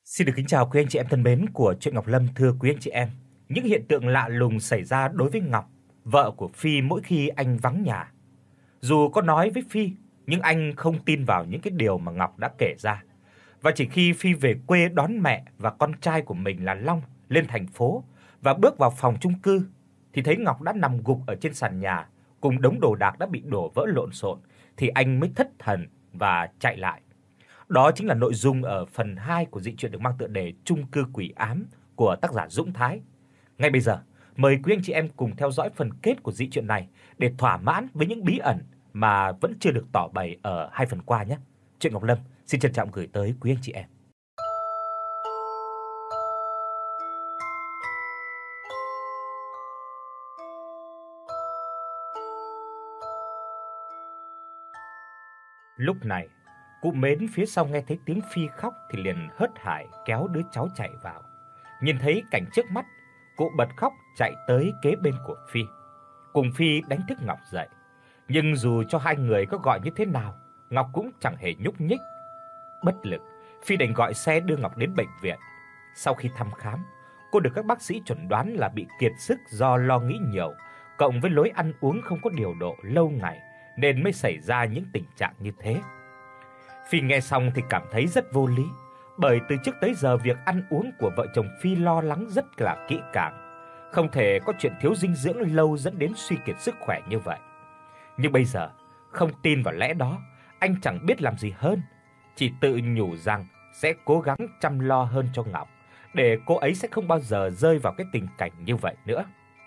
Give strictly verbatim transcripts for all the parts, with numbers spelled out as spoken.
Xin được kính chào quý anh chị em thân mến của truyện Ngọc Lâm. Thưa quý anh chị em, những hiện tượng lạ lùng xảy ra đối với Ngọc, vợ của Phi mỗi khi anh vắng nhà. Dù có nói với Phi, nhưng anh không tin vào những cái điều mà Ngọc đã kể ra. Và chỉ khi Phi về quê đón mẹ và con trai của mình là Long lên thành phố và bước vào phòng chung cư thì thấy Ngọc đã nằm gục ở trên sàn nhà cùng đống đồ đạc đã bị đổ vỡ lộn xộn thì anh mới thất thần và chạy lại. Đó chính là nội dung ở phần hai của dị truyện được mang tựa đề Chung cư quỷ ám của tác giả Dũng Thái. Ngay bây giờ, mời quý anh chị em cùng theo dõi phần kết của dị truyện này để thỏa mãn với những bí ẩn mà vẫn chưa được tỏ bày ở hai phần qua nhé. Truyện Ngọc Lâm xin trân trọng gửi tới quý anh chị em. Lúc này, cụ Mến phía sau nghe thấy tiếng Phi khóc thì liền hớt hải kéo đứa cháu chạy vào. Nhìn thấy cảnh trước mắt, cụ bật khóc chạy tới kế bên của Phi, cùng Phi đánh thức Ngọc dậy. Nhưng dù cho hai người có gọi như thế nào, Ngọc cũng chẳng hề nhúc nhích. Bất lực, Phi đành gọi xe đưa Ngọc đến bệnh viện. Sau khi thăm khám, cô được các bác sĩ chẩn đoán là bị kiệt sức do lo nghĩ nhiều, cộng với lối ăn uống không có điều độ lâu ngày nên mới xảy ra những tình trạng như thế. Phi nghe xong thì cảm thấy rất vô lý, bởi từ trước tới giờ việc ăn uống của vợ chồng Phi lo lắng rất là kỹ càng, không thể có chuyện thiếu dinh dưỡng lâu dẫn đến suy kiệt sức khỏe như vậy. Nhưng bây giờ, không tin vào lẽ đó, anh chẳng biết làm gì hơn, chỉ tự nhủ rằng sẽ cố gắng chăm lo hơn cho Ngọc, để cô ấy sẽ không bao giờ rơi vào cái tình cảnh như vậy nữa.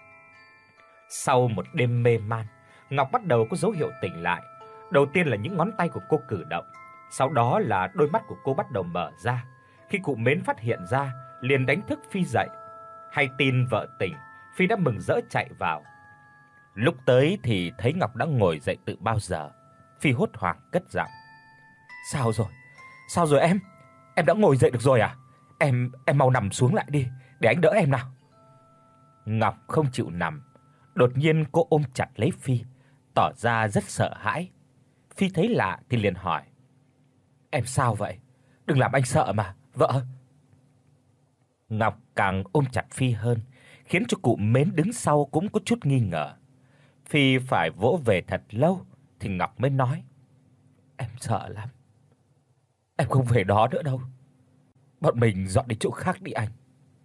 Sau một đêm mê man, Ngọc bắt đầu có dấu hiệu tỉnh lại. Đầu tiên là những ngón tay của cô cử động, sau đó là đôi mắt của cô bắt đầu mở ra. Khi cụ Mến phát hiện ra, liền đánh thức Phi dậy. Hay tin vợ tỉnh, Phi đã mừng rỡ chạy vào. Lúc tới thì thấy Ngọc đã ngồi dậy từ bao giờ. Phi hốt hoảng cất giọng: "Sao rồi? Sao rồi em? Em đã ngồi dậy được rồi à? Em em mau nằm xuống lại đi, để anh đỡ em nào." Ngọc không chịu nằm. Đột nhiên cô ôm chặt lấy Phi, tỏ ra rất sợ hãi. Phi thấy lạ thì liền hỏi: "Em sao vậy? Đừng làm anh sợ mà, vợ." Ngọc càng ôm chặt Phi hơn, khiến cho cụ Mến đứng sau cũng có chút nghi ngờ. Phi phải vỗ về thật lâu thì Ngọc mới nói: "Em sợ lắm. Em không về đó nữa đâu. Bọn mình dọn đi chỗ khác đi anh."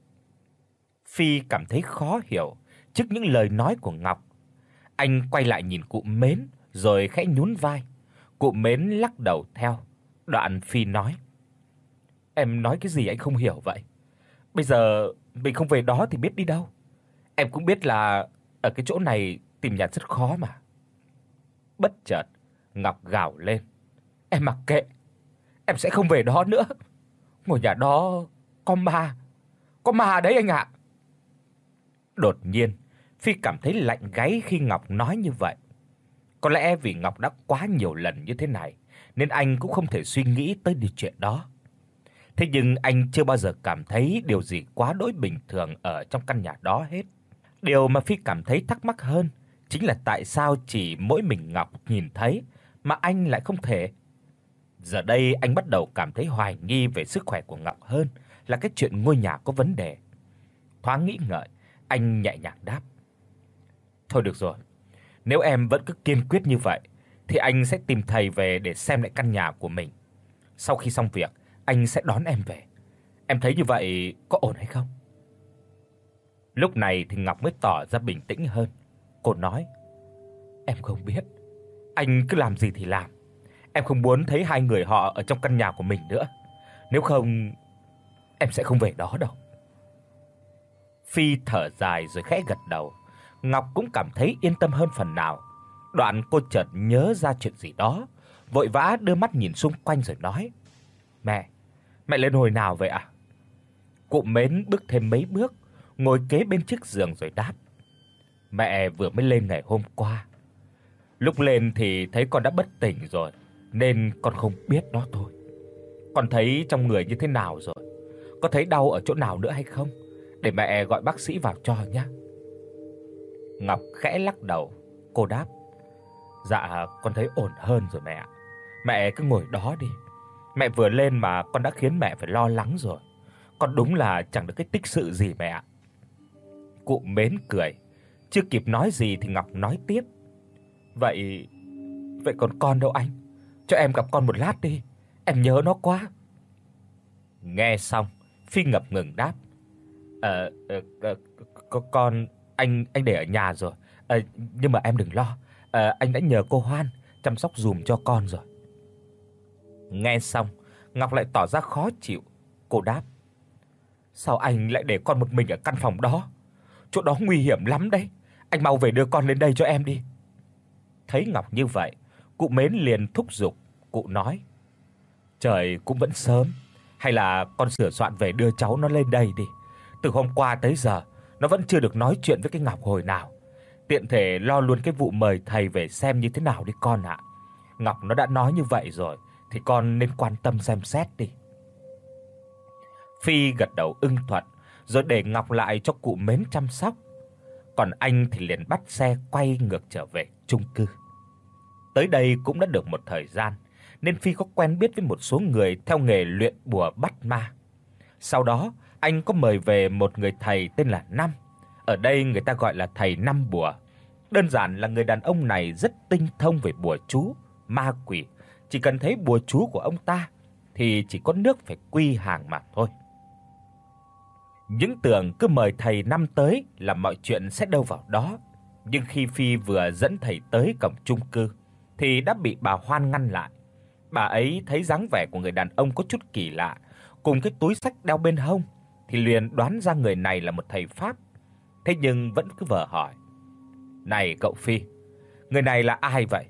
Phi cảm thấy khó hiểu trước những lời nói của Ngọc. Anh quay lại nhìn cụ Mến rồi khẽ nhún vai. Cụ Mến lắc đầu theo. Đoạn Phi nói: "Em nói cái gì anh không hiểu vậy? Bây giờ mình không về đó thì biết đi đâu? Em cũng biết là ở cái chỗ này tìm nhà rất khó mà." Bất chợt, Ngọc gào lên: "Em mặc kệ, em sẽ không về đó nữa. Ngôi nhà đó có ma, có ma đấy anh ạ." Đột nhiên, Phi cảm thấy lạnh gáy khi Ngọc nói như vậy. Có lẽ vì Ngọc đã quá nhiều lần như thế này nên anh cũng không thể suy nghĩ tới điều chuyện đó. Thế nhưng anh chưa bao giờ cảm thấy điều gì quá đỗi bình thường ở trong căn nhà đó hết. Điều mà Phi cảm thấy thắc mắc hơn chính là tại sao chỉ mỗi mình Ngọc nhìn thấy mà anh lại không thể. Giờ đây anh bắt đầu cảm thấy hoài nghi về sức khỏe của Ngọc hơn là cái chuyện ngôi nhà có vấn đề. Thoáng nghĩ ngợi, anh nhẹ nhàng đáp: "Thôi được rồi, nếu em vẫn cứ kiên quyết như vậy thì anh sẽ tìm thầy về để xem lại căn nhà của mình. Sau khi xong việc, anh sẽ đón em về. Em thấy như vậy có ổn hay không?" Lúc này thì Ngọc mới tỏ ra bình tĩnh hơn. Cô nói: "Em không biết, anh cứ làm gì thì làm. Em không muốn thấy hai người họ ở trong căn nhà của mình nữa. Nếu không, em sẽ không về đó đâu." Phi thở dài rồi khẽ gật đầu. Ngọc cũng cảm thấy yên tâm hơn phần nào. Đoạn cô chợt nhớ ra chuyện gì đó, vội vã đưa mắt nhìn xung quanh rồi nói: "Mẹ, mẹ lên hồi nào vậy ạ?" Cụ Mến bước thêm mấy bước, ngồi kế bên chiếc giường rồi đáp: "Mẹ vừa mới lên ngày hôm qua. Lúc lên thì thấy con đã bất tỉnh rồi, nên con không biết đó thôi. Con thấy trong người như thế nào rồi? Có thấy đau ở chỗ nào nữa hay không? Để mẹ gọi bác sĩ vào cho nhé." Ngọc khẽ lắc đầu, cô đáp: "Dạ, con thấy ổn hơn rồi mẹ ạ. Mẹ cứ ngồi đó đi. Mẹ vừa lên mà con đã khiến mẹ phải lo lắng rồi. con đúng là chẳng được cái tích sự gì mẹ ạ." Cụ Mến cười, chưa kịp nói gì thì Ngọc nói tiếp: "Vậy vậy còn con đâu anh? Cho em gặp con một lát đi, em nhớ nó quá." Nghe xong, Phi ngập ngừng đáp: "Ờ ờ, ờ có con anh anh để ở nhà rồi. Ờ nhưng mà em đừng lo, ờ anh đã nhờ cô Hoan chăm sóc giùm cho con rồi." Nghe xong, Ngọc lại tỏ ra khó chịu, cô đáp: "Sao anh lại để con một mình ở căn phòng đó? Chỗ đó nguy hiểm lắm đấy. Anh mau về đưa con lên đây cho em đi." Thấy Ngọc như vậy, cụ Mến liền thúc giục, cụ nói: "Trời cũng vẫn sớm, hay là con sửa soạn về đưa cháu nó lên đây đi. Từ hôm qua tới giờ nó vẫn chưa được nói chuyện với cái Ngọc hồi nào. Tiện thể lo luôn cái vụ mời thầy về xem như thế nào đi con ạ. Ngọc nó đã nói như vậy rồi thì con nên quan tâm xem xét đi." Phi gật đầu ưng thuận, rồi để Ngọc lại cho cụ Mến chăm sóc. Còn anh thì liền bắt xe quay ngược trở về chung cư. Tới đây cũng đã được một thời gian, nên Phi có quen biết với một số người theo nghề luyện bùa bắt ma. Sau đó, anh có mời về một người thầy tên là Năm. Ở đây người ta gọi là thầy Năm bùa. Đơn giản là người đàn ông này rất tinh thông về bùa chú, ma quỷ, chỉ cần thấy bùa chú của ông ta thì chỉ có nước phải quy hàng mà thôi. Những tưởng cứ mời thầy Năm tới là mọi chuyện sẽ đâu vào đó, nhưng khi Phi vừa dẫn thầy tới cổng chung cư thì đã bị bà Hoan ngăn lại. Bà ấy thấy dáng vẻ của người đàn ông có chút kỳ lạ, cùng cái túi xách đeo bên hông thì liền đoán ra người này là một thầy pháp. Thế nhưng vẫn cứ vờ hỏi: "Này cậu Phi, người này là ai vậy?"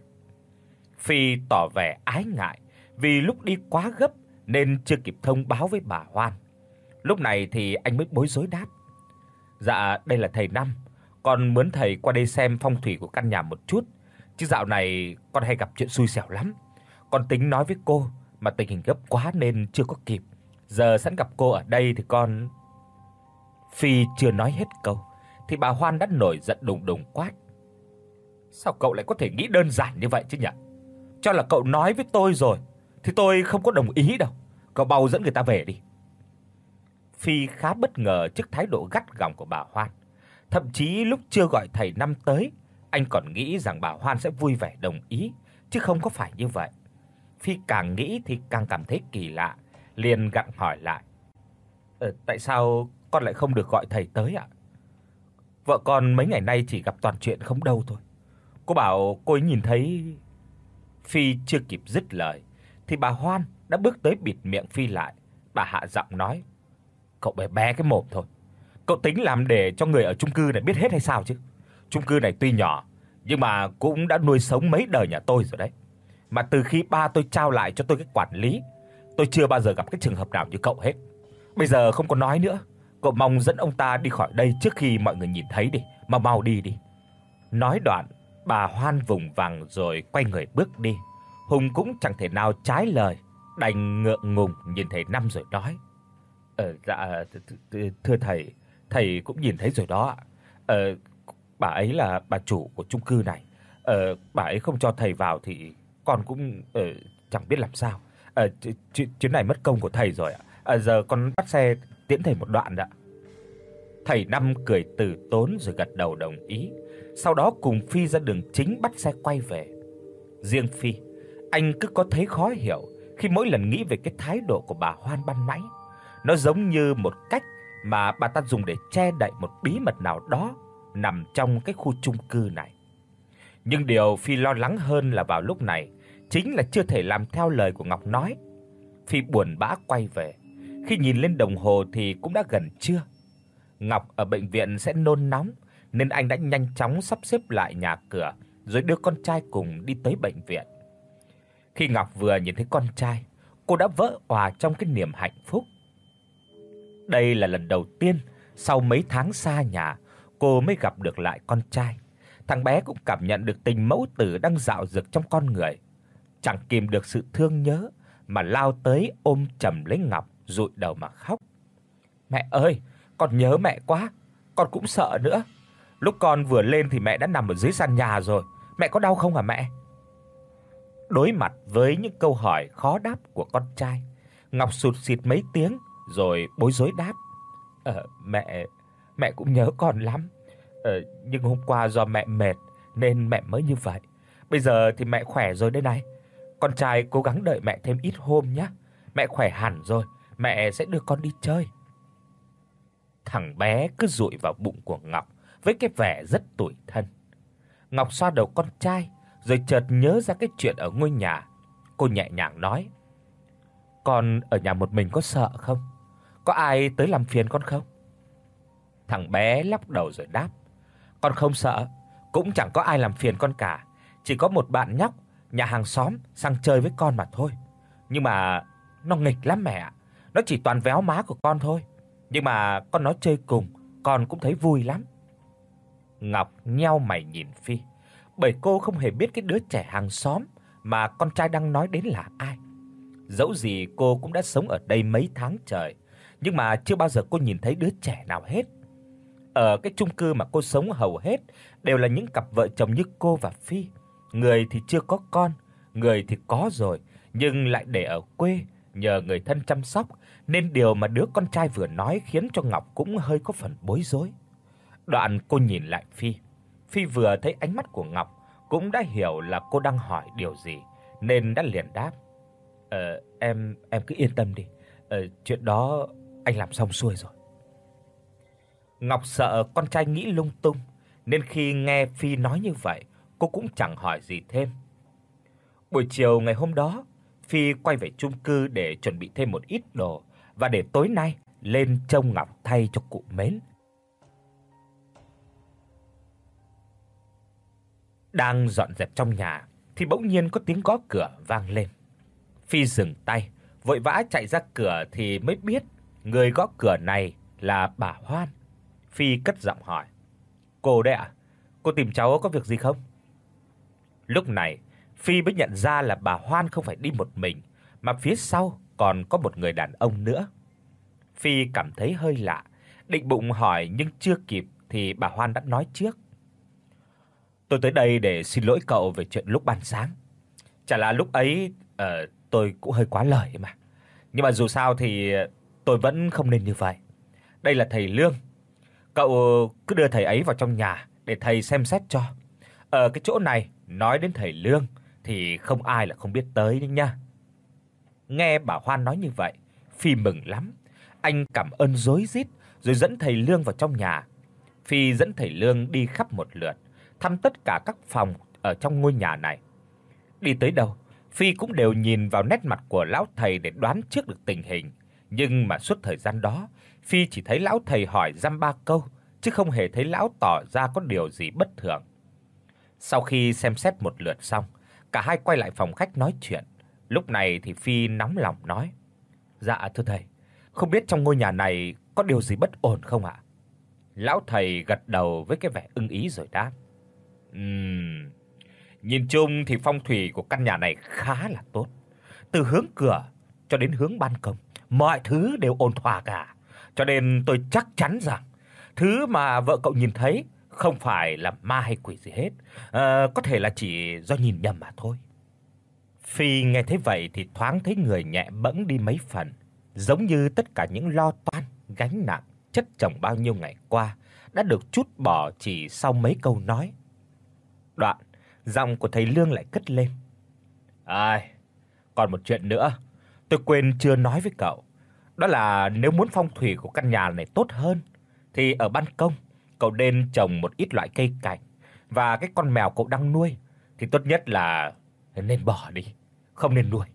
Phi tỏ vẻ ái ngại vì lúc đi quá gấp nên chưa kịp thông báo với bà Hoan. Lúc này thì anh mới bối rối đáp: "Dạ, đây là thầy Năm, con muốn thầy qua đây xem phong thủy của căn nhà một chút, chứ dạo này con hay gặp chuyện xui xẻo lắm. Con tính nói với cô mà tình hình gấp quá nên chưa có kịp. Giờ sẵn gặp cô ở đây thì con..." Phi chưa nói hết câu thì bà Hoan đã nổi giận đùng đùng quát: "Sao cậu lại có thể nghĩ đơn giản như vậy chứ nhỉ? Cho là cậu nói với tôi rồi thì tôi không có đồng ý đâu. Cậu mau dẫn người ta về đi." Phi khá bất ngờ trước thái độ gắt gỏng của bà Hoan. Thậm chí lúc chưa gọi thầy Năm tới, anh còn nghĩ rằng bà Hoan sẽ vui vẻ đồng ý, chứ không có phải như vậy. Phi càng nghĩ thì càng cảm thấy kỳ lạ, liền gặng hỏi lại: "Ờ tại sao con lại không được gọi thầy tới ạ? Vợ con mấy ngày nay chỉ gặp toàn chuyện không đâu thôi. Cô bảo cô ấy nhìn thấy..." Phi chưa kịp dứt lời thì bà Hoan đã bước tới bịt miệng Phi lại. Bà hạ giọng nói: "Cậu bé bé cái mồm thôi. Cậu tính làm để cho người ở chung cư này biết hết hay sao chứ? Chung cư này tuy nhỏ nhưng mà cũng đã nuôi sống mấy đời nhà tôi rồi đấy. Mà từ khi ba tôi trao lại cho tôi cái quản lý, tôi chưa bao giờ gặp cái trường hợp nào như cậu hết. Bây giờ không có nói nữa, cậu mong dẫn ông ta đi khỏi đây trước khi mọi người nhìn thấy đi, mà mau đi đi." Nói đoạn, bà Hoan vùng vằng rồi quay người bước đi. Hùng cũng chẳng thể nào trái lời, đành ngượng ngùng nhìn thầy Năm rồi nói: "Ờ dạ thưa thầy, thầy cũng nhìn thấy rồi đó ạ. Ờ bà ấy là bà chủ của chung cư này. Ờ bà ấy không cho thầy vào thì con cũng ờ chẳng biết làm sao. Ờ chuyến này mất công của thầy rồi ạ. À, giờ con bắt xe tiễn thầy một đoạn ạ." Thầy Năm cười từ tốn rồi gật đầu đồng ý. Sau đó cùng Phi ra đường chính bắt xe quay về. Riêng Phi, anh cứ có thấy khó hiểu khi mỗi lần nghĩ về cái thái độ của bà Hoan ban nãy. Nó giống như một cách mà bà ta dùng để che đậy một bí mật nào đó nằm trong cái khu chung cư này. Nhưng điều Phi lo lắng hơn là vào lúc này chính là chưa thể làm theo lời của Ngọc nói. Phi buồn bã quay về. Khi nhìn lên đồng hồ thì cũng đã gần trưa. Ngọc ở bệnh viện sẽ nôn nóng nên anh đã nhanh chóng sắp xếp lại nhà cửa rồi đưa con trai cùng đi tới bệnh viện. Khi Ngọc vừa nhìn thấy con trai, cô đã vỡ òa trong cái niềm hạnh phúc. Đây là lần đầu tiên sau mấy tháng xa nhà, cô mới gặp được lại con trai. Thằng bé cũng cảm nhận được tình mẫu tử đang dạo dực trong con người. Chẳng kìm được sự thương nhớ mà lao tới ôm chầm lấy Ngọc, dụi đầu mà khóc. "Mẹ ơi, con nhớ mẹ quá, con cũng sợ nữa. Lúc con vừa lên thì mẹ đã nằm ở dưới sàn nhà rồi, mẹ có đau không hả mẹ?" Đối mặt với những câu hỏi khó đáp của con trai, Ngọc sụt sịt mấy tiếng rồi bối rối đáp: "Ờ mẹ, mẹ cũng nhớ con lắm. Ờ nhưng hôm qua do mẹ mệt nên mẹ mới như vậy. Bây giờ thì mẹ khỏe rồi đây này. Con trai cố gắng đợi mẹ thêm ít hôm nhé. Mẹ khỏe hẳn rồi, mẹ sẽ đưa con đi chơi." Thằng bé cứ dụi vào bụng của Ngọc với cái vẻ rất tủi thân. Ngọc xoa đầu con trai rồi chợt nhớ ra cái chuyện ở ngôi nhà. Cô nhẹ nhàng nói: "Con ở nhà một mình có sợ không? Có ai tới làm phiền con không?" Thằng bé lắc đầu rồi đáp: "Con không sợ, cũng chẳng có ai làm phiền con cả, chỉ có một bạn nhóc nhà hàng xóm sang chơi với con mà thôi. Nhưng mà nó nghịch lắm mẹ ạ. Nó chỉ toàn véo má của con thôi, nhưng mà con nó chơi cùng, con cũng thấy vui lắm." Ngọc nheo mày nhìn Phi, bởi cô không hề biết cái đứa trẻ hàng xóm mà con trai đang nói đến là ai. Dẫu gì cô cũng đã sống ở đây mấy tháng trời, nhưng mà chưa bao giờ cô nhìn thấy đứa trẻ nào hết. Ở cái chung cư mà cô sống hầu hết đều là những cặp vợ chồng như cô và Phi, người thì chưa có con, người thì có rồi nhưng lại để ở quê nhờ người thân chăm sóc, nên điều mà đứa con trai vừa nói khiến cho Ngọc cũng hơi có phần bối rối. Đoạn cô nhìn lại Phi. Phi vừa thấy ánh mắt của Ngọc cũng đã hiểu là cô đang hỏi điều gì, nên đã liền đáp: "Ờ em em cứ yên tâm đi. Ờ chuyện đó anh làm xong xuôi rồi." Ngọc sợ con trai nghĩ lung tung, nên khi nghe Phi nói như vậy, cô cũng chẳng hỏi gì thêm. Buổi chiều ngày hôm đó, Phi quay về chung cư để chuẩn bị thêm một ít đồ và để tối nay lên trông Ngọc thay cho cụ Mến. Đang dọn dẹp trong nhà thì bỗng nhiên có tiếng gõ cửa vang lên. Phi dừng tay, vội vã chạy ra cửa thì mới biết người gõ cửa này là bà Hoan. Phi cất giọng hỏi: "Cô đấy ạ? Cô tìm cháu có việc gì không?" Lúc này, Phi mới nhận ra là bà Hoan không phải đi một mình, mà phía sau còn có một người đàn ông nữa. Phi cảm thấy hơi lạ, định bụng hỏi nhưng chưa kịp thì bà Hoan đã nói trước: "Tôi tới đây để xin lỗi cậu về chuyện lúc ban sáng. Chả là lúc ấy ờ tôi cũng hơi quá lời mà. Nhưng mà dù sao thì tôi vẫn không nên như vậy. Đây là thầy Lương. Cậu cứ đưa thầy ấy vào trong nhà để thầy xem xét cho. Ở cái chỗ này nói đến thầy Lương thì không ai là không biết tới đấy nha." Nghe bà Hoan nói như vậy, Phi mừng lắm. Anh cảm ơn rối rít rồi dẫn thầy Lương vào trong nhà. Phi dẫn thầy Lương đi khắp một lượt, thăm tất cả các phòng ở trong ngôi nhà này. Đi tới đâu, Phi cũng đều nhìn vào nét mặt của lão thầy để đoán trước được tình hình, nhưng mà suốt thời gian đó, Phi chỉ thấy lão thầy hỏi dăm ba câu, chứ không hề thấy lão tỏ ra có điều gì bất thường. Sau khi xem xét một lượt xong, cả hai quay lại phòng khách nói chuyện. Lúc này thì Phi nóng lòng nói: "Dạ thưa thầy, không biết trong ngôi nhà này có điều gì bất ổn không ạ?" Lão thầy gật đầu với cái vẻ ưng ý rồi đáp: "Ừm, nhìn chung thì phong thủy của căn nhà này khá là tốt. Từ hướng cửa cho đến hướng ban công, mọi thứ đều ổn thỏa cả. Cho nên tôi chắc chắn rằng thứ mà vợ cậu nhìn thấy không phải là ma hay quỷ gì hết, ờ, có thể là chỉ do nhìn nhầm mà thôi." Phi nghe thấy vậy thì thoáng thấy người nhẹ bẫng đi mấy phần, giống như tất cả những lo toan, gánh nặng chất chồng bao nhiêu ngày qua đã được trút bỏ chỉ sau mấy câu nói. Đoạn, giọng của thầy Lương lại cất lên: "Ai, còn một chuyện nữa, tôi quên chưa nói với cậu. Đó là nếu muốn phong thủy của căn nhà này tốt hơn thì ở ban công cậu nên trồng một ít loại cây cảnh, và cái con mèo cậu đang nuôi thì tốt nhất là nên bỏ đi, không nên nuôi."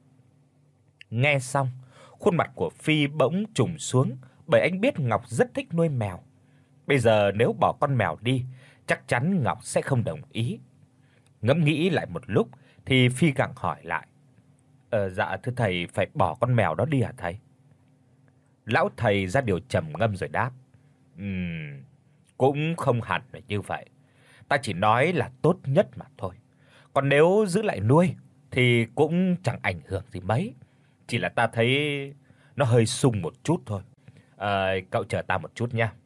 Nghe xong, khuôn mặt của Phi bỗng trùng xuống, bởi anh biết Ngọc rất thích nuôi mèo. Bây giờ nếu bỏ con mèo đi, chắc chắn Ngọc sẽ không đồng ý. Ngẫm nghĩ lại một lúc thì Phi gặng hỏi lại: "Ờ dạ thưa thầy, phải bỏ con mèo đó đi hả thầy?" Lão thầy ra điều trầm ngâm rồi đáp: "Ừm, cũng không hẳn là như vậy. Ta chỉ nói là tốt nhất mà thôi. Còn nếu giữ lại nuôi thì cũng chẳng ảnh hưởng gì mấy, chỉ là ta thấy nó hơi sung một chút thôi. Ờ cậu chờ ta một chút nha."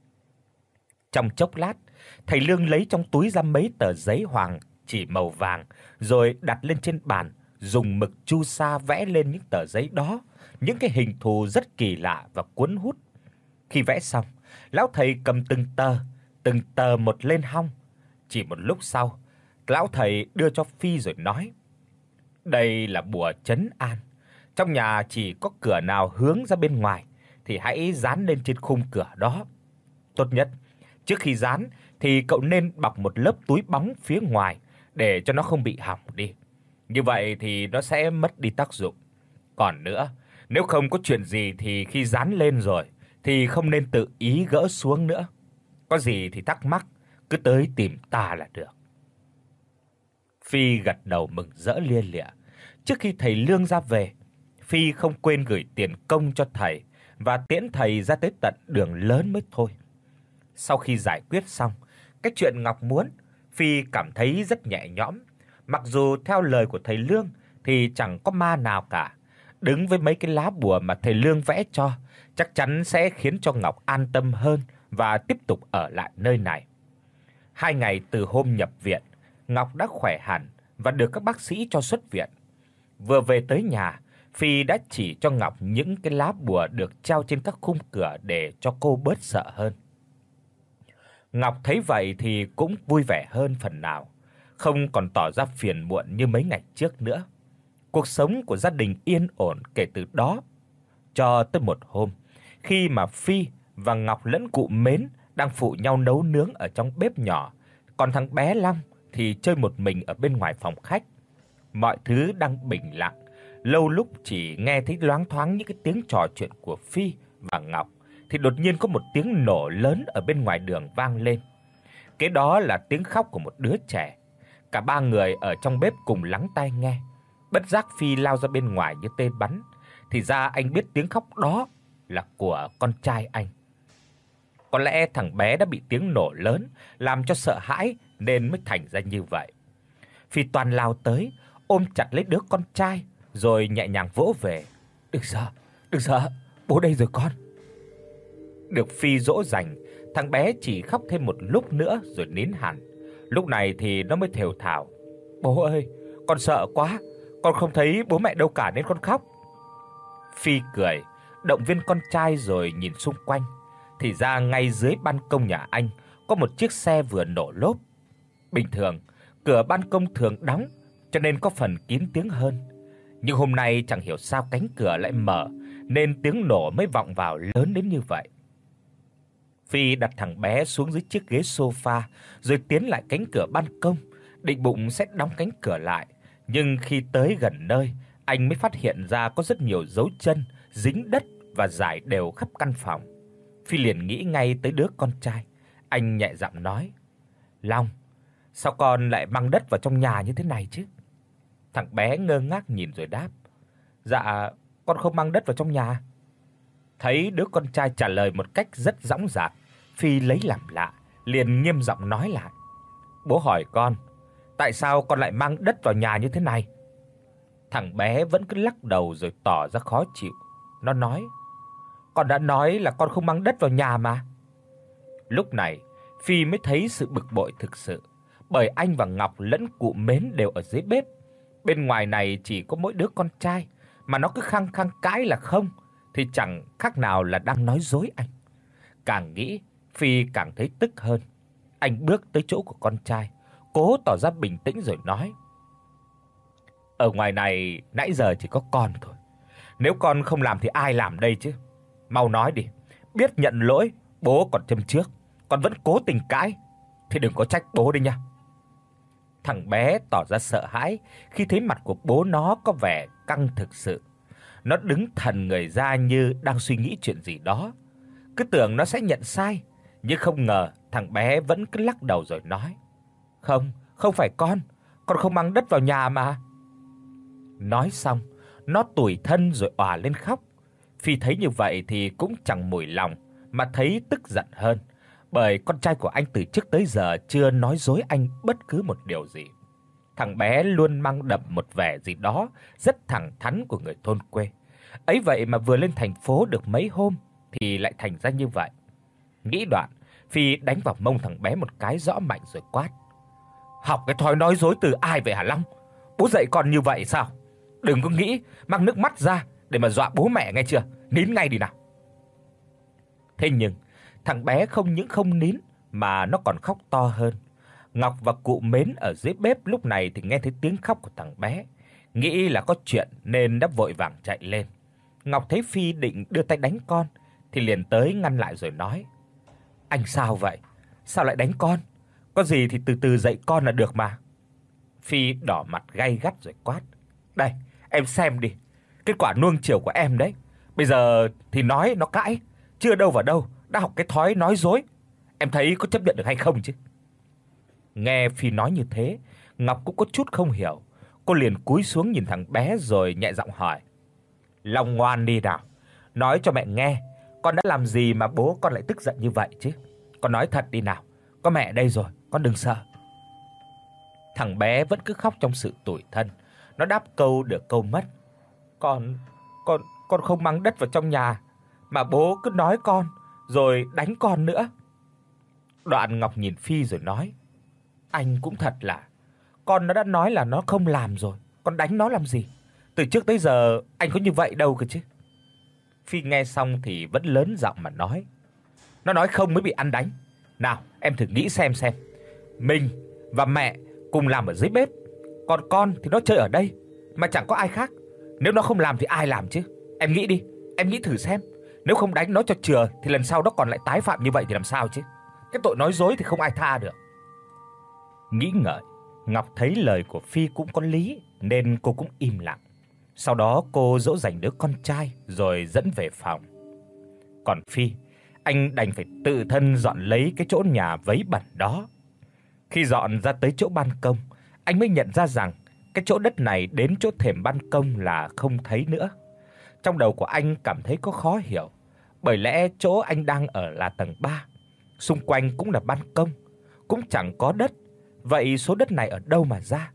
Trong chốc lát, thầy Lương lấy trong túi ra mấy tờ giấy hoàng chỉ màu vàng rồi đặt lên trên bàn, dùng mực chu sa vẽ lên những tờ giấy đó, những cái hình thù rất kỳ lạ và cuốn hút. Khi vẽ xong, lão thầy cầm từng tờ, từng tờ một lên hông. Chỉ một lúc sau, lão thầy đưa cho Phi rồi nói: "Đây là bùa trấn an. Trong nhà chỉ có cửa nào hướng ra bên ngoài thì hãy dán lên trên khung cửa đó. Tốt nhất, trước khi dán thì cậu nên bọc một lớp túi bóng phía ngoài để cho nó không bị hỏng đi. Như vậy thì nó sẽ mất đi tác dụng. Còn nữa, nếu không có chuyện gì thì khi dán lên rồi thì không nên tự ý gỡ xuống nữa. Có gì thì thắc mắc cứ tới tìm ta là được." Phi gật đầu mừng rỡ lia lịa. Trước khi thầy Lương ra về, Phi không quên gửi tiền công cho thầy và tiễn thầy ra tới tận đường lớn mới thôi. Sau khi giải quyết xong cái chuyện Ngọc muốn, Phi cảm thấy rất nhẹ nhõm. Mặc dù theo lời của thầy Lương thì chẳng có ma nào cả, đứng với mấy cái lá bùa mà thầy Lương vẽ cho, chắc chắn sẽ khiến cho Ngọc an tâm hơn và tiếp tục ở lại nơi này. Hai ngày từ hôm nhập viện, Ngọc đã khỏe hẳn và được các bác sĩ cho xuất viện. Vừa về tới nhà, Phi đã chỉ cho Ngọc những cái lá bùa được treo trên các khung cửa để cho cô bớt sợ hơn. Ngọc thấy vậy thì cũng vui vẻ hơn phần nào, không còn tỏ ra phiền muộn như mấy ngày trước nữa. Cuộc sống của gia đình yên ổn kể từ đó cho tới một hôm, khi mà Phi và Ngọc lẫn cụ Mến đang phụ nhau nấu nướng ở trong bếp nhỏ, còn thằng bé Long thì chơi một mình ở bên ngoài phòng khách. Mọi thứ đang bình lặng, lâu lúc chỉ nghe thấy loáng thoáng những cái tiếng trò chuyện của Phi và Ngọc thì đột nhiên có một tiếng nổ lớn ở bên ngoài đường vang lên. Kế đó là tiếng khóc của một đứa trẻ. Cả ba người ở trong bếp cùng lắng tai nghe. Bất giác Phi lao ra bên ngoài như tên bắn, thì ra anh biết tiếng khóc đó là của con trai anh. Có lẽ thằng bé đã bị tiếng nổ lớn làm cho sợ hãi nên mới thành ra như vậy. Phi toàn lao tới, ôm chặt lấy đứa con trai rồi nhẹ nhàng vỗ về. "Đừng sợ, đừng sợ, bố đây rồi con." Được Phi dỗ dành, thằng bé chỉ khóc thêm một lúc nữa rồi nín hẳn. Lúc này thì nó mới thều thào: "Bố ơi, con sợ quá, con không thấy bố mẹ đâu cả nên con khóc." Phi cười, động viên con trai rồi nhìn xung quanh. Thì ra ngay dưới ban công nhà anh có một chiếc xe vừa nổ lốp. Bình thường, cửa ban công thường đóng cho nên có phần kín tiếng hơn. Nhưng hôm nay chẳng hiểu sao cánh cửa lại mở nên tiếng nổ mới vọng vào lớn đến như vậy. Phi đặt thằng bé xuống dưới chiếc ghế sofa rồi tiến lại cánh cửa ban công, định bụng sẽ đóng cánh cửa lại, nhưng khi tới gần nơi, anh mới phát hiện ra có rất nhiều dấu chân dính đất và rải đều khắp căn phòng. Phi liền nghĩ ngay tới đứa con trai. Anh nhẹ giọng nói: "Long, sao con lại mang đất vào trong nhà như thế này chứ?" Thằng bé ngơ ngác nhìn rồi đáp: "Dạ, con không mang đất vào trong nhà." Thấy đứa con trai trả lời một cách rất dõng dạc, Phi lấy làm lạ, liền nghiêm giọng nói lại: "Bố hỏi con, tại sao con lại mang đất vào nhà như thế này?" Thằng bé vẫn cứ lắc đầu rồi tỏ ra khó chịu. Nó nói: "Con đã nói là con không mang đất vào nhà mà." Lúc này, Phi mới thấy sự bực bội thực sự, bởi anh và Ngọc lẫn cụ Mến đều ở dưới bếp. Bên ngoài này chỉ có mỗi đứa con trai, mà nó cứ khăng khăng cãi là không thì chẳng khác nào là đang nói dối anh. Càng nghĩ, Phi càng thấy tức hơn. Anh bước tới chỗ của con trai, cố tỏ ra bình tĩnh rồi nói: "Ở ngoài này nãy giờ chỉ có con thôi. Nếu con không làm thì ai làm đây chứ? Mau nói đi, biết nhận lỗi, bố còn châm trước, con vẫn cố tình cãi thì đừng có trách bố đấy nha." Thằng bé tỏ ra sợ hãi khi thấy mặt của bố nó có vẻ căng thực sự. Nó đứng thần người ra như đang suy nghĩ chuyện gì đó. Cứ tưởng nó sẽ nhận sai, nhưng không ngờ thằng bé vẫn cứ lắc đầu rồi nói: "Không, không phải con, con không mang đất vào nhà mà." Nói xong, nó tủi thân rồi òa lên khóc. Phi thấy như vậy thì cũng chẳng mủi lòng mà thấy tức giận hơn, bởi con trai của anh từ trước tới giờ chưa nói dối anh bất cứ một điều gì. Thằng bé luôn mang đậm một vẻ gì đó rất thẳng thắn của người thôn quê. Ấy vậy mà vừa lên thành phố được mấy hôm thì lại thành ra như vậy. Nghĩ đoạn, Phi đánh vào mông thằng bé một cái rõ mạnh rồi quát: "Học cái thói nói dối từ ai vậy hả Long? Bố dạy con như vậy sao? Đừng có nghĩ mang nước mắt ra để mà dọa bố mẹ nghe chưa? Nín ngay đi nào." Thế nhưng thằng bé không những không nín mà nó còn khóc to hơn. Ngọc và cụ Mến ở dưới bếp lúc này thì nghe thấy tiếng khóc của thằng bé, nghĩ là có chuyện nên đã vội vàng chạy lên. Ngọc thấy Phi định đưa tay đánh con thì liền tới ngăn lại rồi nói: "Anh sao vậy? Sao lại đánh con? Có gì thì từ từ dạy con là được mà." Phi đỏ mặt gay gắt rồi quát: "Đây, em xem đi, kết quả nuông chiều của em đấy. Bây giờ thì nói nó cãi, chưa đâu vào đâu đã học cái thói nói dối. Em thấy có chấp nhận được hay không chứ?" Nghe Phi nói như thế, Ngọc cũng có chút không hiểu. Cô liền cúi xuống nhìn thằng bé rồi nhẹ giọng hỏi: "Long ngoan đi nào, nói cho mẹ nghe, con đã làm gì mà bố con lại tức giận như vậy chứ? Con nói thật đi nào, có mẹ đây rồi, con đừng sợ." Thằng bé vẫn cứ khóc trong sự tủi thân. Nó đáp câu được câu mất: "Con con con không mang đất vào trong nhà, mà bố cứ nói con rồi đánh con nữa." Đoạn Ngọc nhìn Phi rồi nói: "Anh cũng thật là, con nó đã nói là nó không làm rồi, con đánh nó làm gì? Từ trước tới giờ anh có như vậy đâu cơ chứ." Phi nghe xong thì vẫn lớn giọng mà nói: "Nó nói không mới bị ăn đánh. Nào, em thử nghĩ xem xem. Mình và mẹ cùng làm ở dưới bếp, còn con thì nó chơi ở đây mà chẳng có ai khác. Nếu nó không làm thì ai làm chứ? Em nghĩ đi, em nghĩ thử xem, nếu không đánh nó cho chừa thì lần sau nó còn lại tái phạm như vậy thì làm sao chứ? Cái tội nói dối thì không ai tha được." Nghĩ ngợi, Ngọc thấy lời của Phi cũng có lý nên cô cũng im lặng. Sau đó cô dỗ dành đứa con trai rồi dẫn về phòng. Còn Phi, anh đành phải tự thân dọn lấy cái chỗ nhà vấy bẩn đó. Khi dọn ra tới chỗ ban công, anh mới nhận ra rằng cái chỗ đất này đến chỗ thềm ban công là không thấy nữa. Trong đầu của anh cảm thấy có khó hiểu, bởi lẽ chỗ anh đang ở là tầng ba, xung quanh cũng là ban công, cũng chẳng có đất, vậy số đất này ở đâu mà ra?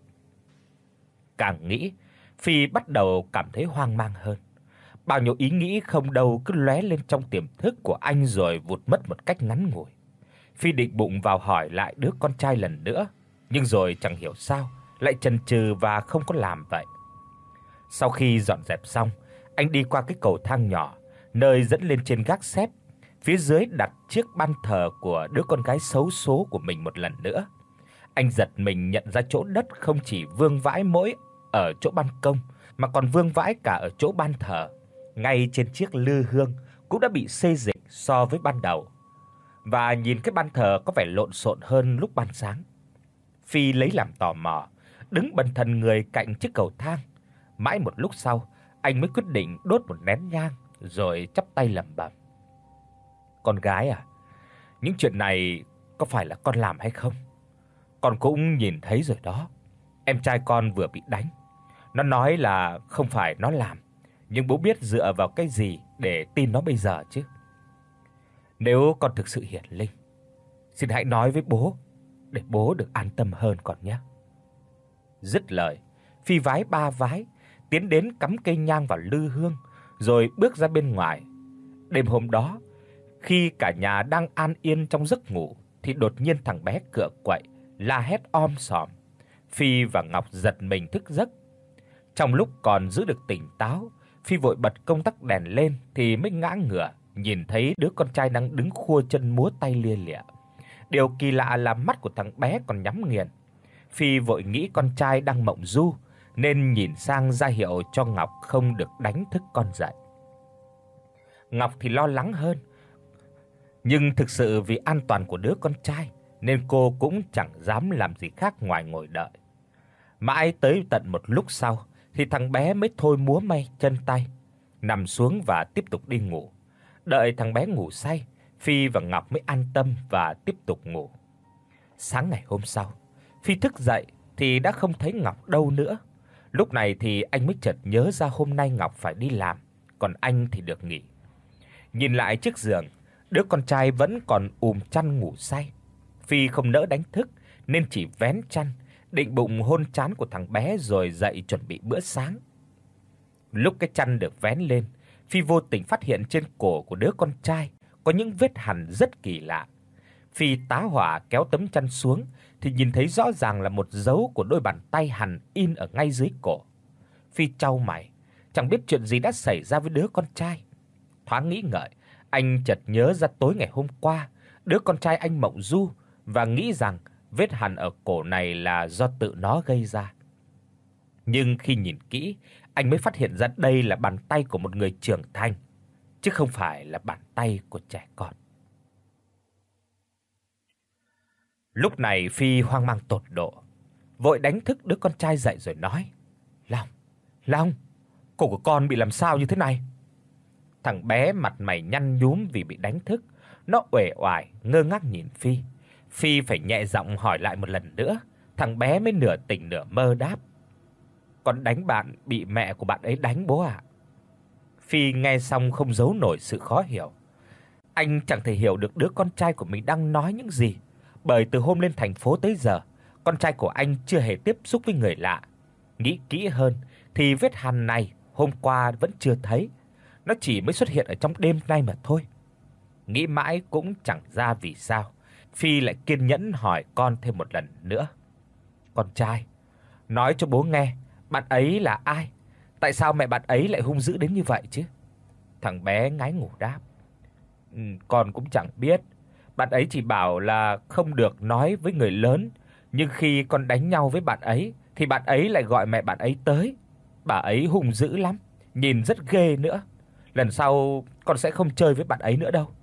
Càng nghĩ, Phi bắt đầu cảm thấy hoang mang hơn. Bao nhiêu ý nghĩ không đâu cứ lóe lên trong tiềm thức của anh rồi vụt mất một cách ngắn ngủi. Phi định bụng vào hỏi lại đứa con trai lần nữa, nhưng rồi chẳng hiểu sao lại chần chừ và không có làm vậy. Sau khi dọn dẹp xong, anh đi qua cái cầu thang nhỏ, nơi dẫn lên trên gác xếp, phía dưới đặt chiếc ban thờ của đứa con gái xấu số của mình một lần nữa. Anh giật mình nhận ra chỗ đất không chỉ vương vãi mỗi ở chỗ ban công mà còn vương vãi cả ở chỗ ban thờ. Ngay trên chiếc lư hương cũng đã bị xê dịch so với ban đầu. Và nhìn cái ban thờ có vẻ lộn xộn hơn lúc ban sáng. Phi lấy làm tò mò, đứng bần thần người cạnh chiếc cầu thang. Mãi một lúc sau, anh mới quyết định đốt một nén nhang rồi chắp tay lẩm bẩm: "Con gái à, những chuyện này có phải là con làm hay không? Con cũng nhìn thấy rồi đó. Em trai con vừa bị đánh. Nó nói là không phải nó làm, nhưng bố biết dựa vào cái gì để tin nó bây giờ chứ. Nếu con thực sự hiển linh, xin hãy nói với bố để bố được an tâm hơn con nhé." Dứt lời, Phi vái ba vái, tiến đến cắm cây nhang vào lư hương rồi bước ra bên ngoài. Đêm hôm đó, khi cả nhà đang an yên trong giấc ngủ thì đột nhiên thằng bé cựa quậy, la hét om sòm. Phi và Ngọc giật mình thức giấc. Trong lúc còn giữ được tỉnh táo, Phi vội bật công tắc đèn lên thì mới ngã ngửa, nhìn thấy đứa con trai đang đứng khua chân múa tay lia lịa. Điều kỳ lạ là mắt của thằng bé còn nhắm nghiền. Phi vội nghĩ con trai đang mộng du nên nhìn sang ra hiệu cho Ngọc không được đánh thức con dậy. Ngọc thì lo lắng hơn, nhưng thực sự vì an toàn của đứa con trai nên cô cũng chẳng dám làm gì khác ngoài ngồi đợi. Mãi tới tận một lúc sau thì thằng bé mới thôi múa may chân tay, nằm xuống và tiếp tục đi ngủ. Đợi thằng bé ngủ say, Phi và Ngọc mới an tâm và tiếp tục ngủ. Sáng ngày hôm sau, Phi thức dậy thì đã không thấy Ngọc đâu nữa. Lúc này thì anh mới chợt nhớ ra hôm nay Ngọc phải đi làm, còn anh thì được nghỉ. Nhìn lại chiếc giường, đứa con trai vẫn còn ùm chăn ngủ say. Phi không nỡ đánh thức nên chỉ vén chăn, định bụng hôn trán của thằng bé rồi dậy chuẩn bị bữa sáng. Lúc cái chăn được vén lên, Phi vô tình phát hiện trên cổ của đứa con trai có những vết hằn rất kỳ lạ. Phi tá hỏa kéo tấm chăn xuống thì nhìn thấy rõ ràng là một dấu của đôi bàn tay hằn in ở ngay dưới cổ. Phi chau mày, chẳng biết chuyện gì đã xảy ra với đứa con trai. Thoáng nghĩ ngợi, anh chợt nhớ ra tối ngày hôm qua, đứa con trai anh mộng du và nghĩ rằng vết hằn ở cổ này là do tự nó gây ra. Nhưng khi nhìn kỹ, anh mới phát hiện ra đây là bàn tay của một người trưởng thành, chứ không phải là bàn tay của trẻ con. Lúc này Phi hoang mang tột độ, vội đánh thức đứa con trai dậy rồi nói: "Long, Long, cổ của con bị làm sao như thế này?" Thằng bé mặt mày nhăn nhúm vì bị đánh thức, nó uể oải ngơ ngác nhìn Phi. Phi phải nhẹ giọng hỏi lại một lần nữa, thằng bé mới nửa tỉnh nửa mơ đáp: "Con đánh bạn bị mẹ của bạn ấy đánh bố ạ." Phi nghe xong không giấu nổi sự khó hiểu. Anh chẳng thể hiểu được đứa con trai của mình đang nói những gì, bởi từ hôm lên thành phố tới giờ, con trai của anh chưa hề tiếp xúc với người lạ. Nghĩ kỹ hơn thì vết hằn này hôm qua vẫn chưa thấy, nó chỉ mới xuất hiện ở trong đêm nay mà thôi. Nghĩ mãi cũng chẳng ra vì sao, Phi lại kiên nhẫn hỏi con thêm một lần nữa: "Con trai, nói cho bố nghe, bạn ấy là ai? Tại sao mẹ bạn ấy lại hung dữ đến như vậy chứ?" Thằng bé ngái ngủ đáp: "Ừ, con cũng chẳng biết. Bạn ấy chỉ bảo là không được nói với người lớn, nhưng khi con đánh nhau với bạn ấy thì bạn ấy lại gọi mẹ bạn ấy tới. Bà ấy hung dữ lắm, nhìn rất ghê nữa. Lần sau con sẽ không chơi với bạn ấy nữa đâu."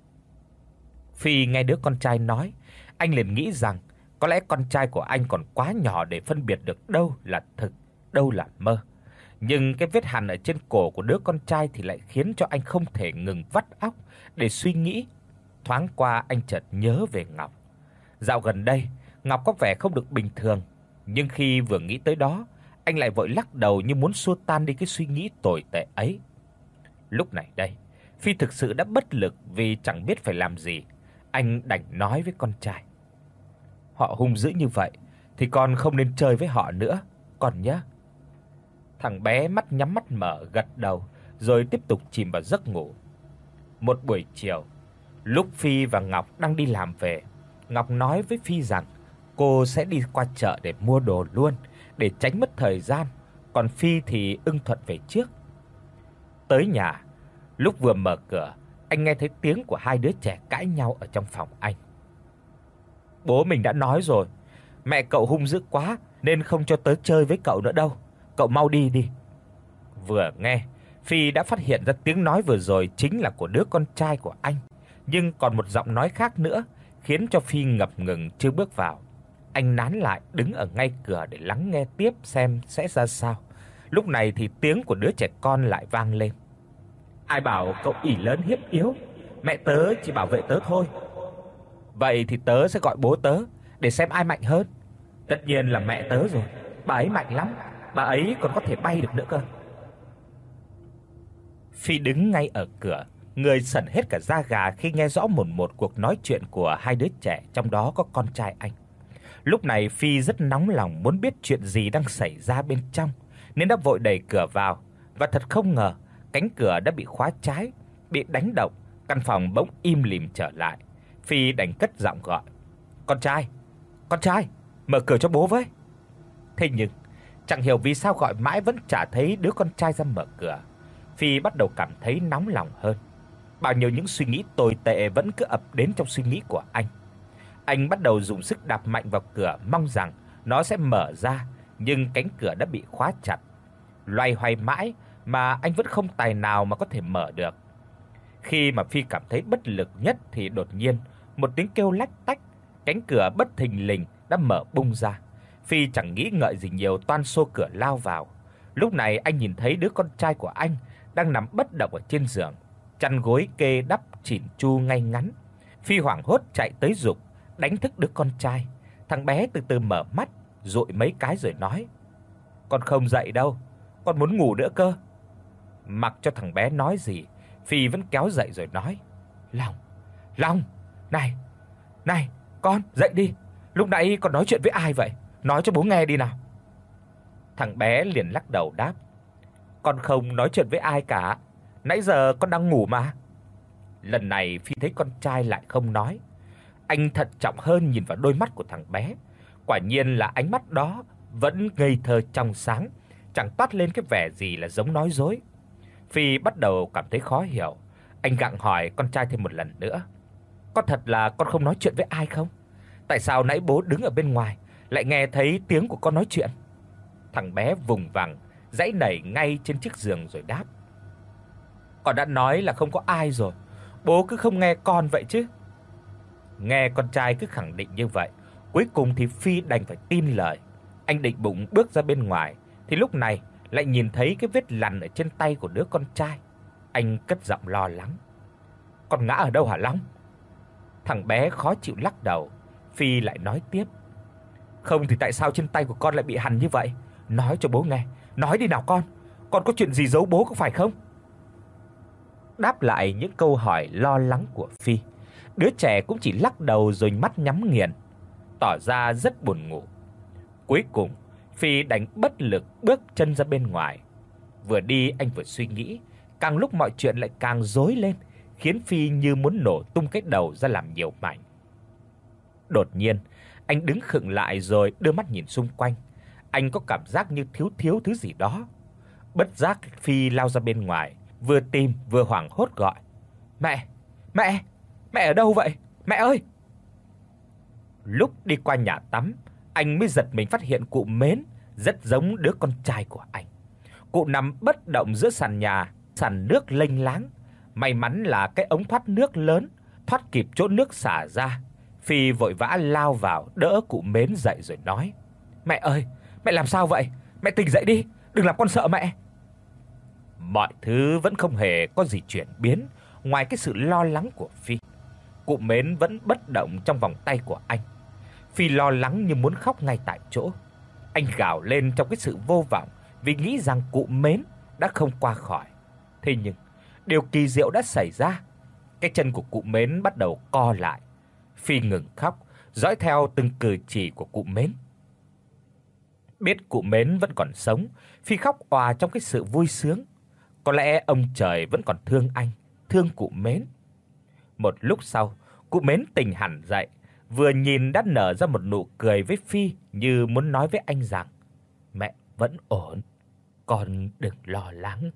Phi nghe đứa con trai nói, anh liền nghĩ rằng có lẽ con trai của anh còn quá nhỏ để phân biệt được đâu là thực, đâu là mơ. Nhưng cái vết hằn ở trên cổ của đứa con trai thì lại khiến cho anh không thể ngừng vắt óc để suy nghĩ. Thoáng qua anh chợt nhớ về Ngọc. Dạo gần đây, Ngọc có vẻ không được bình thường, nhưng khi vừa nghĩ tới đó, anh lại vội lắc đầu như muốn xua tan đi cái suy nghĩ tồi tệ ấy. Lúc này đây, Phi thực sự đã bất lực vì chẳng biết phải làm gì. Anh đành nói với con trai: "Họ hung dữ như vậy thì con không nên chơi với họ nữa, con nhé." Thằng bé mắt nhắm mắt mở gật đầu rồi tiếp tục chìm vào giấc ngủ. Một buổi chiều, lúc Phi và Ngọc đang đi làm về, Ngọc nói với Phi rằng cô sẽ đi qua chợ để mua đồ luôn để tránh mất thời gian, còn Phi thì ưng thuận về trước. Tới nhà, lúc vừa mở cửa, anh nghe thấy tiếng của hai đứa trẻ cãi nhau ở trong phòng anh. "Bố mình đã nói rồi, mẹ cậu hung dữ quá nên không cho tớ chơi với cậu nữa đâu. Cậu mau đi đi." Vừa nghe, Phi đã phát hiện ra tiếng nói vừa rồi chính là của đứa con trai của anh, nhưng còn một giọng nói khác nữa khiến cho Phi ngập ngừng chưa bước vào. Anh nán lại đứng ở ngay cửa để lắng nghe tiếp xem sẽ ra sao. Lúc này thì tiếng của đứa trẻ con lại vang lên: "Ai bảo cậu ỷ lớn hiếp yếu, mẹ tớ chỉ bảo vệ tớ thôi." "Vậy thì tớ sẽ gọi bố tớ để xem ai mạnh hơn." "Tất nhiên là mẹ tớ rồi, bà ấy mạnh lắm, bà ấy còn có thể bay được nữa cơ." Phi đứng ngay ở cửa, người sởn hết cả da gà khi nghe rõ mồn một cuộc nói chuyện của hai đứa trẻ, trong đó có con trai anh. Lúc này Phi rất nóng lòng muốn biết chuyện gì đang xảy ra bên trong, nên đã vội đẩy cửa vào, và thật không ngờ, cánh cửa đã bị khóa trái, bị đánh động, căn phòng bỗng im lìm trở lại. Phi đành cất giọng gọi: "Con trai, con trai, mở cửa cho bố với." Thế nhưng chẳng hiểu vì sao gọi mãi vẫn chả thấy đứa con trai ra mở cửa. Phi bắt đầu cảm thấy nóng lòng hơn. Bao nhiêu những suy nghĩ tồi tệ vẫn cứ ập đến trong suy nghĩ của anh. Anh bắt đầu dùng sức đạp mạnh vào cửa mong rằng nó sẽ mở ra, nhưng cánh cửa đã bị khóa chặt. Loay hoay mãi mà anh vẫn không tài nào mà có thể mở được. Khi mà Phi cảm thấy bất lực nhất thì đột nhiên một tiếng kêu lách tách, cánh cửa bất thình lình đã mở bung ra. Phi chẳng nghĩ ngợi gì nhiều, toan xô cửa lao vào. Lúc này anh nhìn thấy đứa con trai của anh đang nằm bất động ở trên giường, chăn gối kê đắp chỉn chu ngay ngắn. Phi hoảng hốt chạy tới giục, đánh thức đứa con trai. Thằng bé từ từ mở mắt, dụi mấy cái rồi nói: "Con không dậy đâu, con muốn ngủ nữa cơ." Mặc cho thằng bé nói gì, Phi vẫn kéo dậy rồi nói: "Long, Long, này, này, con dậy đi. Lúc nãy con nói chuyện với ai vậy? Nói cho bố nghe đi nào." Thằng bé liền lắc đầu đáp: "Con không nói chuyện với ai cả, nãy giờ con đang ngủ mà." Lần này Phi thấy con trai lại không nói. Anh thận trọng hơn nhìn vào đôi mắt của thằng bé. Quả nhiên là ánh mắt đó vẫn ngây thơ trong sáng, chẳng toát lên cái vẻ gì là giống nói dối. Phi bắt đầu cảm thấy khó hiểu, anh gặng hỏi con trai thêm một lần nữa. Có thật là con không nói chuyện với ai không? Tại sao nãy bố đứng ở bên ngoài lại nghe thấy tiếng của con nói chuyện? Thằng bé vùng vằng, giãy nảy ngay trên chiếc giường rồi đáp. Con đã nói là không có ai rồi, bố cứ không nghe con vậy chứ. Nghe con trai cứ khẳng định như vậy, cuối cùng thì Phi đành phải tin lời. Anh định bụng bước ra bên ngoài thì lúc này lại nhìn thấy cái vết lằn ở trên tay của đứa con trai. Anh cất giọng lo lắng. Con ngã ở đâu hả Long? Thằng bé khó chịu lắc đầu. Phi lại nói tiếp. Không thì tại sao trên tay của con lại bị hằn như vậy? Nói cho bố nghe, nói đi nào con. Con có chuyện gì giấu bố có phải không? Đáp lại những câu hỏi lo lắng của Phi, đứa trẻ cũng chỉ lắc đầu rồi mắt nhắm nghiền, tỏ ra rất buồn ngủ. Cuối cùng, Phi đành bất lực bước chân ra bên ngoài. Vừa đi anh vừa suy nghĩ, càng lúc mọi chuyện lại càng rối lên, khiến Phi như muốn nổ tung cái đầu ra làm nhiều mảnh. Đột nhiên, anh đứng khựng lại rồi đưa mắt nhìn xung quanh. Anh có cảm giác như thiếu thiếu thứ gì đó. Bất giác Phi lao ra bên ngoài, vừa tìm vừa hoảng hốt gọi. Mẹ, mẹ, mẹ ở đâu vậy? Mẹ ơi! Lúc đi qua nhà tắm, anh mới giật mình phát hiện cụ Mến rất giống đứa con trai của anh. Cụ nằm bất động giữa sàn nhà, sàn nước lênh láng. May mắn là cái ống thoát nước lớn thoát kịp chỗ nước xả ra. Phi vội vã lao vào đỡ cụ Mến dậy rồi nói: "Mẹ ơi, mẹ làm sao vậy? Mẹ tỉnh dậy đi, đừng làm con sợ mẹ." Mọi thứ vẫn không hề có gì chuyển biến ngoài cái sự lo lắng của Phi. Cụ Mến vẫn bất động trong vòng tay của anh. Phi lo lắng như muốn khóc ngay tại chỗ. Anh gào lên trong cái sự vô vọng vì nghĩ rằng cụ Mến đã không qua khỏi. Thế nhưng, điều kỳ diệu đã xảy ra. Cái chân của cụ Mến bắt đầu co lại. Phi ngừng khóc, dõi theo từng cử chỉ của cụ Mến. Biết cụ Mến vẫn còn sống, Phi khóc òa trong cái sự vui sướng. Có lẽ ông trời vẫn còn thương anh, thương cụ Mến. Một lúc sau, cụ Mến tỉnh hẳn dậy, vừa nhìn đã nở ra một nụ cười với Phi như muốn nói với anh rằng: "Mẹ vẫn ổn, con đừng lo lắng."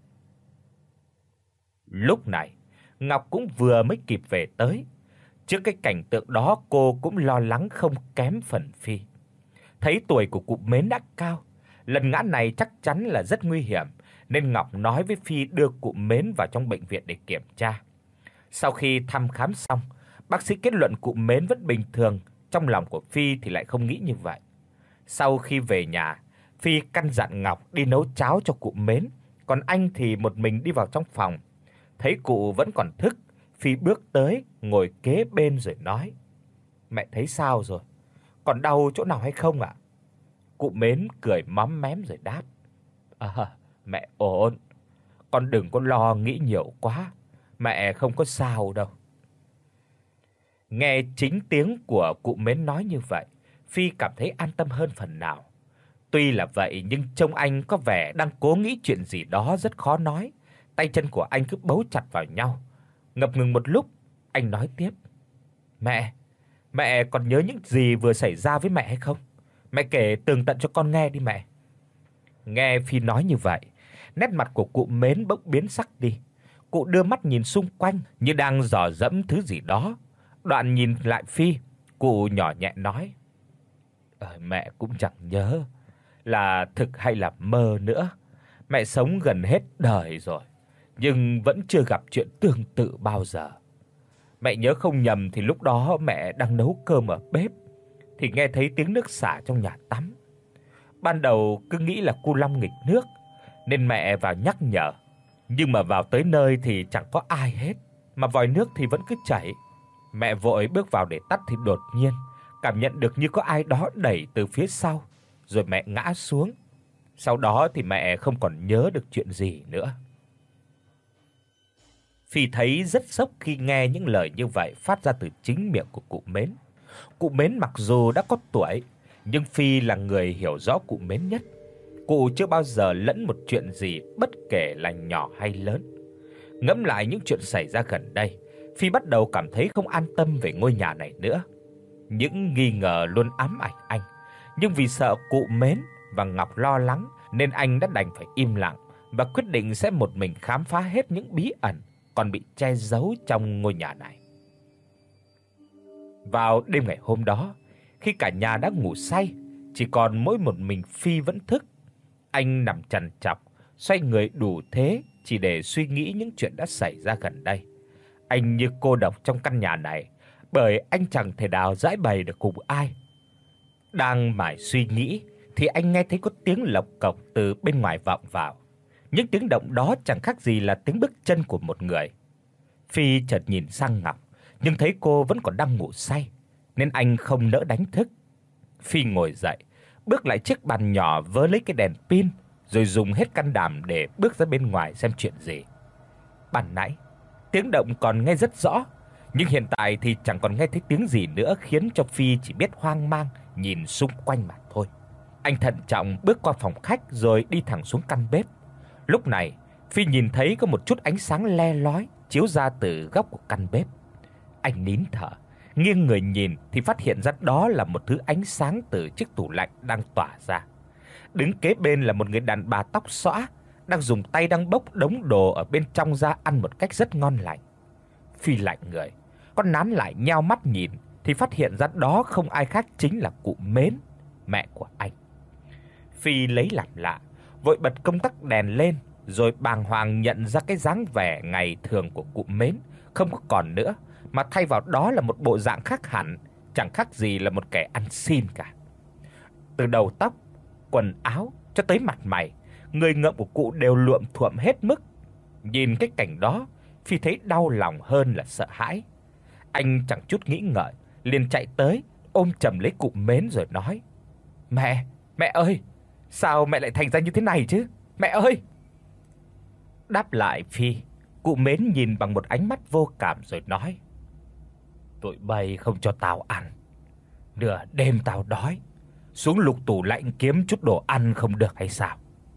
Lúc này, Ngọc cũng vừa mới kịp về tới. Trước cái cảnh tượng đó, cô cũng lo lắng không kém phần Phi. Thấy tuổi của cụ Mến đã cao, lần ngã này chắc chắn là rất nguy hiểm, nên Ngọc nói với Phi đưa cụ Mến vào trong bệnh viện để kiểm tra. Sau khi thăm khám xong, bác sĩ kết luận cụ Mến vẫn bình thường, trong lòng của Phi thì lại không nghĩ như vậy. Sau khi về nhà, Phi căn dặn Ngọc đi nấu cháo cho cụ Mến, còn anh thì một mình đi vào trong phòng. Thấy cụ vẫn còn thức, Phi bước tới, ngồi kế bên rồi nói: "Mẹ thấy sao rồi? Còn đau chỗ nào hay không ạ?" Cụ Mến cười móm mém rồi đáp: "À, mẹ ổn. Con đừng có lo nghĩ nhiều quá, mẹ không có sao đâu." Nghe chính tiếng của cụ Mến nói như vậy, Phi cảm thấy an tâm hơn phần nào. Tuy là vậy nhưng trông anh có vẻ đang cố nghĩ chuyện gì đó rất khó nói, tay chân của anh cứ bấu chặt vào nhau. Ngập ngừng một lúc, anh nói tiếp: "Mẹ, mẹ còn nhớ những gì vừa xảy ra với mẹ hay không? Mẹ kể tường tận cho con nghe đi mẹ." Nghe Phi nói như vậy, nét mặt của cụ Mến bỗng biến sắc đi. Cụ đưa mắt nhìn xung quanh như đang dò dẫm thứ gì đó. Đoạn nhìn lại Phi, cụ nhỏ nhẹ nói: "Ờ, mẹ cũng chẳng nhớ là thực hay là mơ nữa. Mẹ sống gần hết đời rồi, nhưng vẫn chưa gặp chuyện tương tự bao giờ. Mẹ nhớ không nhầm thì lúc đó mẹ đang nấu cơm ở bếp thì nghe thấy tiếng nước xả trong nhà tắm. Ban đầu cứ nghĩ là cu Long nghịch nước nên mẹ vào nhắc nhở, nhưng mà vào tới nơi thì chẳng có ai hết, mà vòi nước thì vẫn cứ chảy. Mẹ vội bước vào để tắt thì đột nhiên cảm nhận được như có ai đó đẩy từ phía sau, rồi mẹ ngã xuống. Sau đó thì mẹ không còn nhớ được chuyện gì nữa." Phi thấy rất sốc khi nghe những lời như vậy phát ra từ chính miệng của cụ Mến. Cụ Mến mặc dù đã có tuổi, nhưng Phi là người hiểu rõ cụ Mến nhất. Cụ chưa bao giờ lẫn một chuyện gì bất kể là nhỏ hay lớn. Ngẫm lại những chuyện xảy ra gần đây, Phi bắt đầu cảm thấy không an tâm về ngôi nhà này nữa. Những nghi ngờ luôn ám ảnh anh, nhưng vì sợ cụ Mến và Ngọc lo lắng nên anh đã đành phải im lặng và quyết định sẽ một mình khám phá hết những bí ẩn còn bị che giấu trong ngôi nhà này. Vào đêm ngày hôm đó, khi cả nhà đã ngủ say, chỉ còn mỗi một mình Phi vẫn thức. Anh nằm trằn trọc, xoay người đủ thế chỉ để suy nghĩ những chuyện đã xảy ra gần đây. Anh như cô độc trong căn nhà này, bởi anh chẳng thể nào giải bày được cùng ai. Đang mải suy nghĩ thì anh nghe thấy có tiếng lộc cộc từ bên ngoài vọng vào. Những tiếng động đó chẳng khác gì là tiếng bước chân của một người. Phi chợt nhìn sang Ngọc, nhưng thấy cô vẫn còn đang ngủ say, nên anh không nỡ đánh thức. Phi ngồi dậy, bước lại chiếc bàn nhỏ vớ lấy cái đèn pin, rồi dùng hết can đảm để bước ra bên ngoài xem chuyện gì. Ban nãy, tiếng động còn nghe rất rõ, nhưng hiện tại thì chẳng còn nghe thấy tiếng gì nữa, khiến cho Phi chỉ biết hoang mang nhìn xung quanh mà thôi. Anh thận trọng bước qua phòng khách rồi đi thẳng xuống căn bếp. Lúc này, Phi nhìn thấy có một chút ánh sáng le lói chiếu ra từ góc của căn bếp. Anh nín thở, nghiêng người nhìn thì phát hiện ra đó là một thứ ánh sáng từ chiếc tủ lạnh đang tỏa ra. Đứng kế bên là một người đàn bà tóc xõa, đang dùng tay đang bốc đống đồ ở bên trong ra ăn một cách rất ngon lành. Phi lạnh người, con nán lại nheo mắt nhìn thì phát hiện ra đó không ai khác chính là cụ Mến, mẹ của anh. Phi lấy làm lạ, vội bật công tắc đèn lên, rồi bàng hoàng nhận ra cái dáng vẻ ngày thường của cụ Mến không có còn nữa, mà thay vào đó là một bộ dạng khác hẳn, chẳng khác gì là một kẻ ăn xin cả. Từ đầu tóc, quần áo cho tới mặt mày, người ngợm của cụ đều luộm thuộm hết mức. Nhìn cái cảnh đó, Phi thấy đau lòng hơn là sợ hãi. Anh chẳng chút nghĩ ngợi, liền chạy tới ôm chầm lấy cụ Mến rồi nói: "Mẹ, mẹ ơi, sao mẹ lại thành ra như thế này chứ? Mẹ ơi!" Đáp lại Phi, cụ Mến nhìn bằng một ánh mắt vô cảm rồi nói: "Tụi bay không cho tao ăn. Nửa đêm tao đói, xuống lục tủ lạnh kiếm chút đồ ăn không được hay sao?"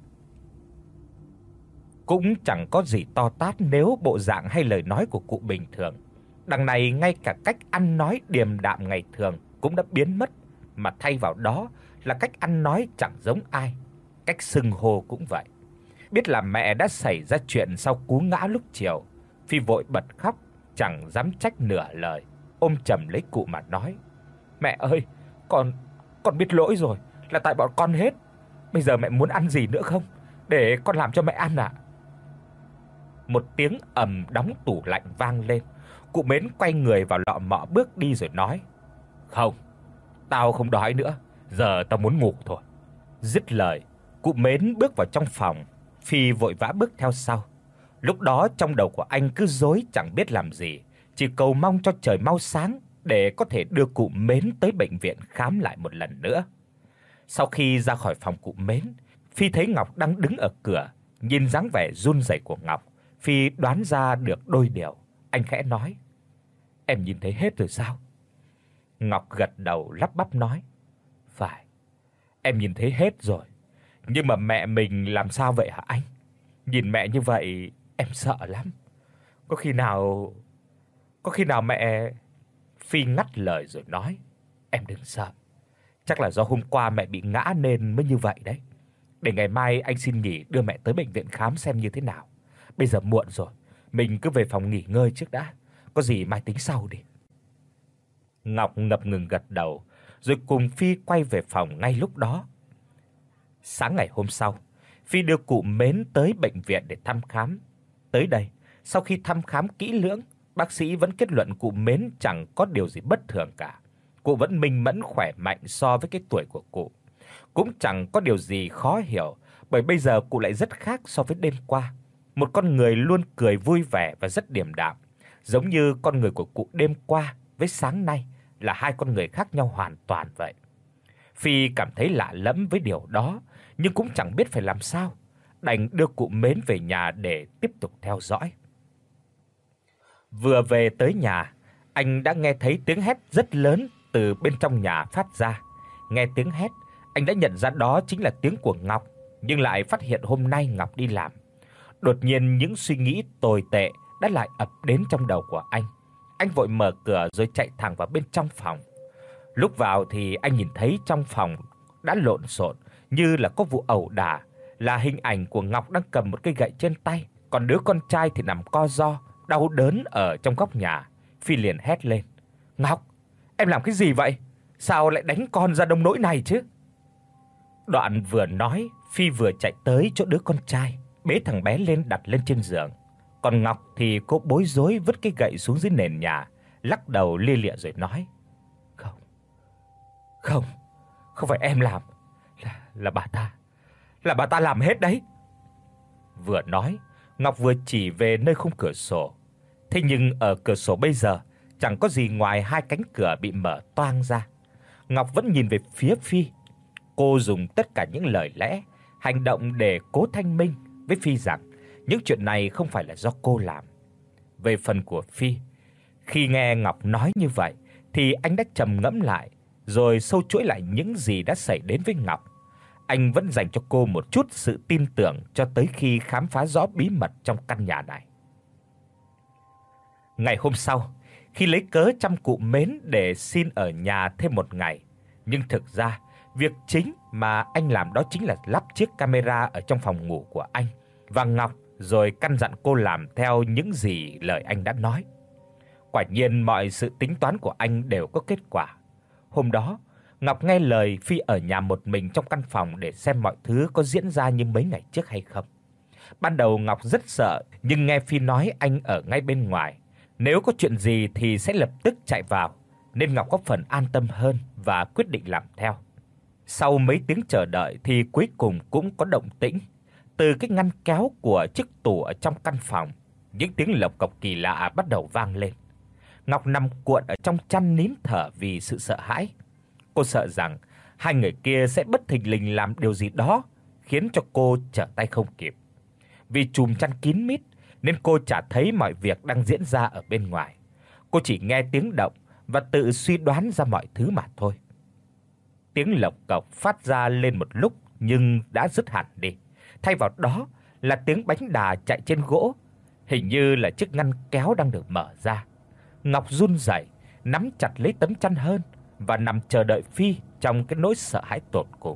Cũng chẳng có gì to tát nếu bộ dạng hay lời nói của cụ bình thường. Đằng này ngay cả cách ăn nói điềm đạm ngày thường cũng đã biến mất, mà thay vào đó là cách ăn nói chẳng giống ai, cách xưng hô cũng vậy. Biết là mẹ đã xảy ra chuyện sau cú ngã lúc chiều, Phi vội bật khóc, chẳng dám trách nửa lời, ôm chầm lấy cụ mà nói: "Mẹ ơi, con con biết lỗi rồi, là tại bọn con hết. Bây giờ mẹ muốn ăn gì nữa không? Để con làm cho mẹ ăn ạ." Một tiếng ầm đóng tủ lạnh vang lên. Cụ Mến quay người vào lọ mọ bước đi rồi nói: "Không, tao không đói nữa, giờ tao muốn ngủ thôi." Dứt lời, cụ Mến bước vào trong phòng, Phi vội vã bước theo sau. Lúc đó trong đầu của anh cứ rối chẳng biết làm gì, chỉ cầu mong cho trời mau sáng để có thể đưa cụ Mến tới bệnh viện khám lại một lần nữa. Sau khi ra khỏi phòng cụ Mến, Phi thấy Ngọc đang đứng ở cửa, nhìn dáng vẻ run rẩy của Ngọc, Phi đoán ra được đôi điều. Anh khẽ nói: "Em nhìn thấy hết rồi sao?" Ngọc gật đầu lắp bắp nói: "Phải, em nhìn thấy hết rồi. Nhưng mà mẹ mình làm sao vậy hả anh? Nhìn mẹ như vậy em sợ lắm. Có khi nào có khi nào mẹ..." Phi ngắt lời rồi nói: "Em đừng sợ. Chắc là do hôm qua mẹ bị ngã nên mới như vậy đấy. Để ngày mai anh xin nghỉ đưa mẹ tới bệnh viện khám xem như thế nào. Bây giờ muộn rồi, mình cứ về phòng nghỉ ngơi trước đã, có gì mai tính sau đi." Ngọc ngập ngừng gật đầu, rồi cùng Phi quay về phòng ngay lúc đó. Sáng ngày hôm sau, Phi đưa cụ Mến tới bệnh viện để thăm khám. Tới đây, sau khi thăm khám kỹ lưỡng, bác sĩ vẫn kết luận cụ Mến chẳng có điều gì bất thường cả. Cụ vẫn minh mẫn khỏe mạnh so với cái tuổi của cụ. Cũng chẳng có điều gì khó hiểu, bởi bây giờ cụ lại rất khác so với đêm qua. Một con người luôn cười vui vẻ và rất điềm đạm, giống như con người của cụ đêm qua với sáng nay là hai con người khác nhau hoàn toàn vậy. Phi cảm thấy lạ lẫm với điều đó, nhưng cũng chẳng biết phải làm sao, đành đưa cụ Mến về nhà để tiếp tục theo dõi. Vừa về tới nhà, anh đã nghe thấy tiếng hét rất lớn từ bên trong nhà phát ra. Nghe tiếng hét, anh đã nhận ra đó chính là tiếng của Ngọc, nhưng lại phát hiện hôm nay Ngọc đi làm. Đột nhiên những suy nghĩ tồi tệ đã lại ập đến trong đầu của anh. Anh vội mở cửa rồi chạy thẳng vào bên trong phòng. Lúc vào thì anh nhìn thấy trong phòng đã lộn xộn, như là có vụ ẩu đả, là hình ảnh của Ngọc đang cầm một cây gậy trên tay, còn đứa con trai thì nằm co ro, đau đớn ở trong góc nhà. Phi liền hét lên: "Ngọc, em làm cái gì vậy? Sao lại đánh con ra nông nỗi này chứ?" Đoạn vừa nói, Phi vừa chạy tới chỗ đứa con trai, bế thằng bé lên đặt lên trên giường. Còn Ngọc thì cô bối rối vứt cái gậy xuống dưới nền nhà, lắc đầu lia lịa rồi nói: "Không. Không, không phải em làm, là là bà ta. Là bà ta làm hết đấy." Vừa nói, Ngọc vừa chỉ về nơi khung cửa sổ. Thế nhưng ở cửa sổ bây giờ chẳng có gì ngoài hai cánh cửa bị mở toang ra. Ngọc vẫn nhìn về phía Phi. Cô dùng tất cả những lời lẽ, hành động để cố thanh minh với Phi rằng những chuyện này không phải là do cô làm. Về phần của Phi, khi nghe Ngọc nói như vậy thì anh đã trầm ngẫm lại, rồi sâu chuỗi lại những gì đã xảy đến với Ngọc. Anh vẫn dành cho cô một chút sự tin tưởng cho tới khi khám phá rõ bí mật trong căn nhà này. Ngày hôm sau, khi lấy cớ chăm cụ Mến để xin ở nhà thêm một ngày, nhưng thực ra việc chính mà anh làm đó chính là lắp chiếc camera ở trong phòng ngủ của anh và Ngọc, rồi căn dặn cô làm theo những gì lời anh đã nói. Quả nhiên mọi sự tính toán của anh đều có kết quả. Hôm đó, Ngọc nghe lời Phi ở nhà một mình trong căn phòng để xem mọi thứ có diễn ra như mấy ngày trước hay không. Ban đầu Ngọc rất sợ, nhưng nghe Phi nói anh ở ngay bên ngoài, nếu có chuyện gì thì sẽ lập tức chạy vào, nên Ngọc có phần an tâm hơn và quyết định làm theo. Sau mấy tiếng chờ đợi thì cuối cùng cũng có động tĩnh. Từ cái ngăn kéo của chiếc tủ ở trong căn phòng, những tiếng lộc cộc kỳ lạ bắt đầu vang lên. Ngọc nằm cuộn ở trong chăn nín thở vì sự sợ hãi. Cô sợ rằng hai người kia sẽ bất thình lình làm điều gì đó khiến cho cô trở tay không kịp. Vì chùm chăn kín mít nên cô chả thấy mọi việc đang diễn ra ở bên ngoài. Cô chỉ nghe tiếng động và tự suy đoán ra mọi thứ mà thôi. Tiếng lộc cộc phát ra lên một lúc nhưng đã dứt hẳn đi. Thay vào đó là tiếng bánh đà chạy trên gỗ, hình như là chiếc ngăn kéo đang được mở ra. Ngọc run rẩy, nắm chặt lấy tấm chăn hơn và nằm chờ đợi Phi trong cái nỗi sợ hãi tột cùng.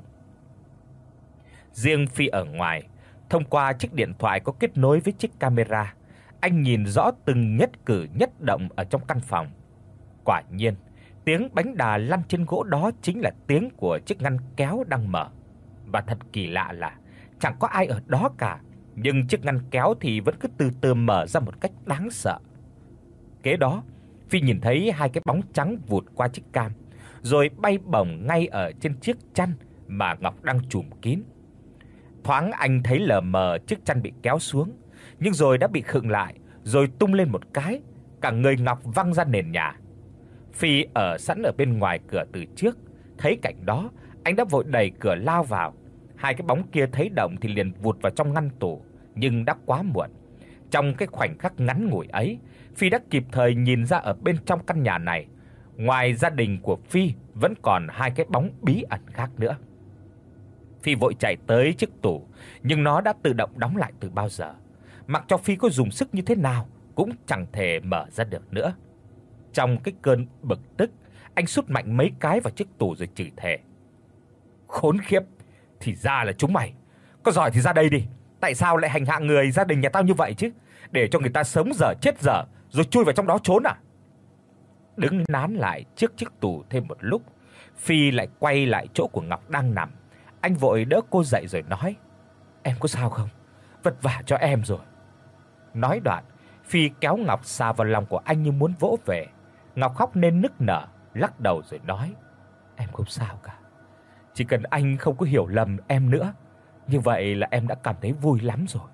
Riêng Phi ở ngoài, thông qua chiếc điện thoại có kết nối với chiếc camera, anh nhìn rõ từng nhất cử nhất động ở trong căn phòng. Quả nhiên, tiếng bánh đà lăn trên gỗ đó chính là tiếng của chiếc ngăn kéo đang mở. Và thật kỳ lạ là chẳng có ai ở đó cả, nhưng chiếc ngăn kéo thì vẫn cứ từ từ mở ra một cách đáng sợ. Kế đó, Phi nhìn thấy hai cái bóng trắng vụt qua chiếc cam, rồi bay bổng ngay ở trên chiếc chăn mà Ngọc đang trùm kín. Thoáng anh thấy lờ mờ chiếc chăn bị kéo xuống, nhưng rồi đã bị khựng lại, rồi tung lên một cái, cả người Ngọc văng ra nền nhà. Phi ở sẵn ở bên ngoài cửa từ trước, thấy cảnh đó, anh đã vội đẩy cửa lao vào. Hai cái bóng kia thấy động thì liền vụt vào trong ngăn tủ, nhưng đã quá muộn. Trong cái khoảnh khắc ngắn ngủi ấy, Phi đã kịp thời nhìn ra ở bên trong căn nhà này, ngoài gia đình của Phi vẫn còn hai cái bóng bí ẩn khác nữa. Phi vội chạy tới chiếc tủ, nhưng nó đã tự động đóng lại từ bao giờ. Mặc cho Phi có dùng sức như thế nào cũng chẳng thể mở ra được nữa. Trong cái cơn bực tức, anh sút mạnh mấy cái vào chiếc tủ rồi chửi thề: "Khốn khiếp, thì ra là chúng mày. Có giỏi thì ra đây đi. Tại sao lại hành hạ người gia đình nhà tao như vậy chứ? Để cho người ta sống dở chết dở rồi chui vào trong đó trốn à?" Đứng nán lại trước chiếc tủ thêm một lúc, Phi lại quay lại chỗ của Ngọc đang nằm. Anh vội đỡ cô dậy rồi nói: "Em có sao không? Vất vả cho em rồi." Nói đoạn, Phi kéo Ngọc xà vào lòng của anh như muốn vỗ về. Ngọc khóc nên nức nở, lắc đầu rồi nói: "Em không sao cả. Chỉ cần anh không có hiểu lầm em nữa, như vậy là em đã cảm thấy vui lắm rồi."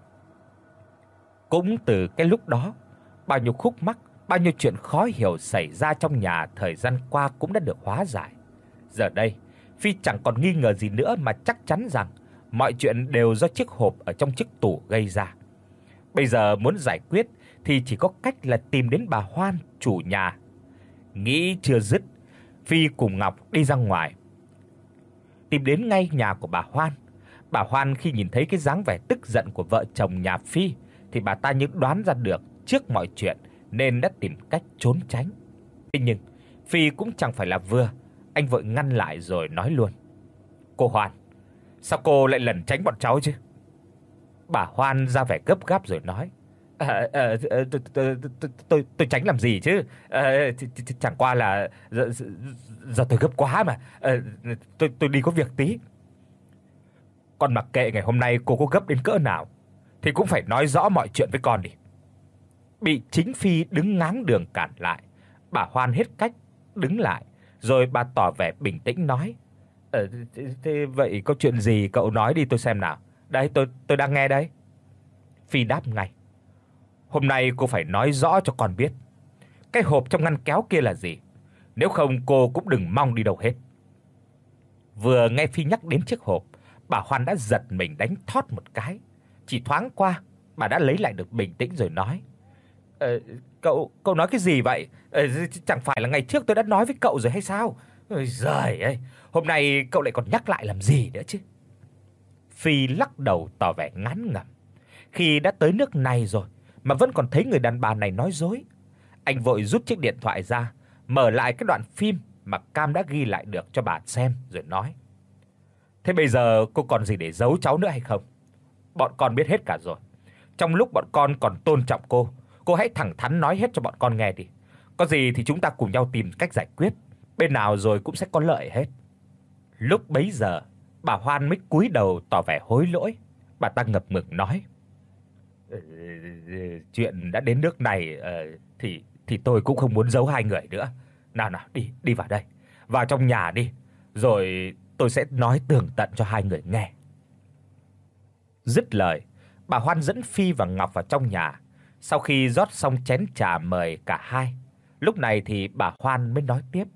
Cũng từ cái lúc đó, bao nhiêu khúc mắc, bao nhiêu chuyện khó hiểu xảy ra trong nhà thời gian qua cũng đã được hóa giải. Giờ đây, Phi chẳng còn nghi ngờ gì nữa mà chắc chắn rằng mọi chuyện đều do chiếc hộp ở trong chiếc tủ gây ra. Bây giờ muốn giải quyết thì chỉ có cách là tìm đến bà Hoan, chủ nhà. Nghĩ chưa dứt, Phi cùng Ngọc đi ra ngoài, tìm đến ngay nhà của bà Hoan. Bà Hoan khi nhìn thấy cái dáng vẻ tức giận của vợ chồng nhà Phi thì bà ta như đoán ra được trước mọi chuyện nên đã tìm cách trốn tránh. Thế nhưng Phi cũng chẳng phải là vừa, anh vội ngăn lại rồi nói luôn: "Cô Hoan, Sao cô lại lẩn tránh bọn cháu chứ?" Bà Hoan ra vẻ gấp gáp rồi nói: "Ờ ờ ờ, tôi tôi tôi tôi tôi tránh làm gì chứ? Ờ ch ch chẳng qua là giờ giờ tôi gấp quá mà. Ờ tôi tôi đi có việc tí." "Con mặc kệ ngày hôm nay cô có gấp đến cỡ nào thì cũng phải nói rõ mọi chuyện với con đi." Bị chính phi đứng ngáng đường cản lại, bà Hoan hết cách đứng lại, rồi bà tỏ vẻ bình tĩnh nói: "Ờ thế, thế vậy có chuyện gì cậu nói đi tôi xem nào. Đây tôi tôi đang nghe đây." Phi đáp ngay: "Hôm nay cô phải nói rõ cho con biết, cái hộp trong ngăn kéo kia là gì, nếu không cô cũng đừng mong đi đâu hết." Vừa nghe Phi nhắc đến chiếc hộp, bà Hoan đã giật mình đánh thót một cái. Chỉ thoáng qua, bà đã lấy lại được bình tĩnh rồi nói: "Ờ cậu cậu nói cái gì vậy? Ờ chẳng phải là ngày trước tôi đã nói với cậu rồi hay sao? Ôi giời ơi, hôm nay cậu lại còn nhắc lại làm gì nữa chứ?" Phi lắc đầu tỏ vẻ ngán ngẩm. Khi đã tới nước này rồi mà vẫn còn thấy người đàn bà này nói dối. Anh vội rút chiếc điện thoại ra, mở lại cái đoạn phim mà Cam đã ghi lại được cho bà xem rồi nói: "Thế bây giờ cô còn gì để giấu cháu nữa hay không? Bọn con biết hết cả rồi. Trong lúc bọn con còn tôn trọng cô, cô hãy thẳng thắn nói hết cho bọn con nghe đi. Có gì thì chúng ta cùng nhau tìm cách giải quyết, bên nào rồi cũng sẽ có lợi hết." Lúc bấy giờ, bà Hoan mới cúi đầu tỏ vẻ hối lỗi. Bà ta ngập ngừng nói: "Ờ, chuyện đã đến nước này ờ, thì thì tôi cũng không muốn giấu hai người nữa. Nào nào, đi đi vào đây. Vào trong nhà đi, rồi tôi sẽ nói tường tận cho hai người nghe." Dứt lời, bà Hoan dẫn Phi và Ngọc vào trong nhà. Sau khi rót xong chén trà mời cả hai, lúc này thì bà Hoan mới nói tiếp: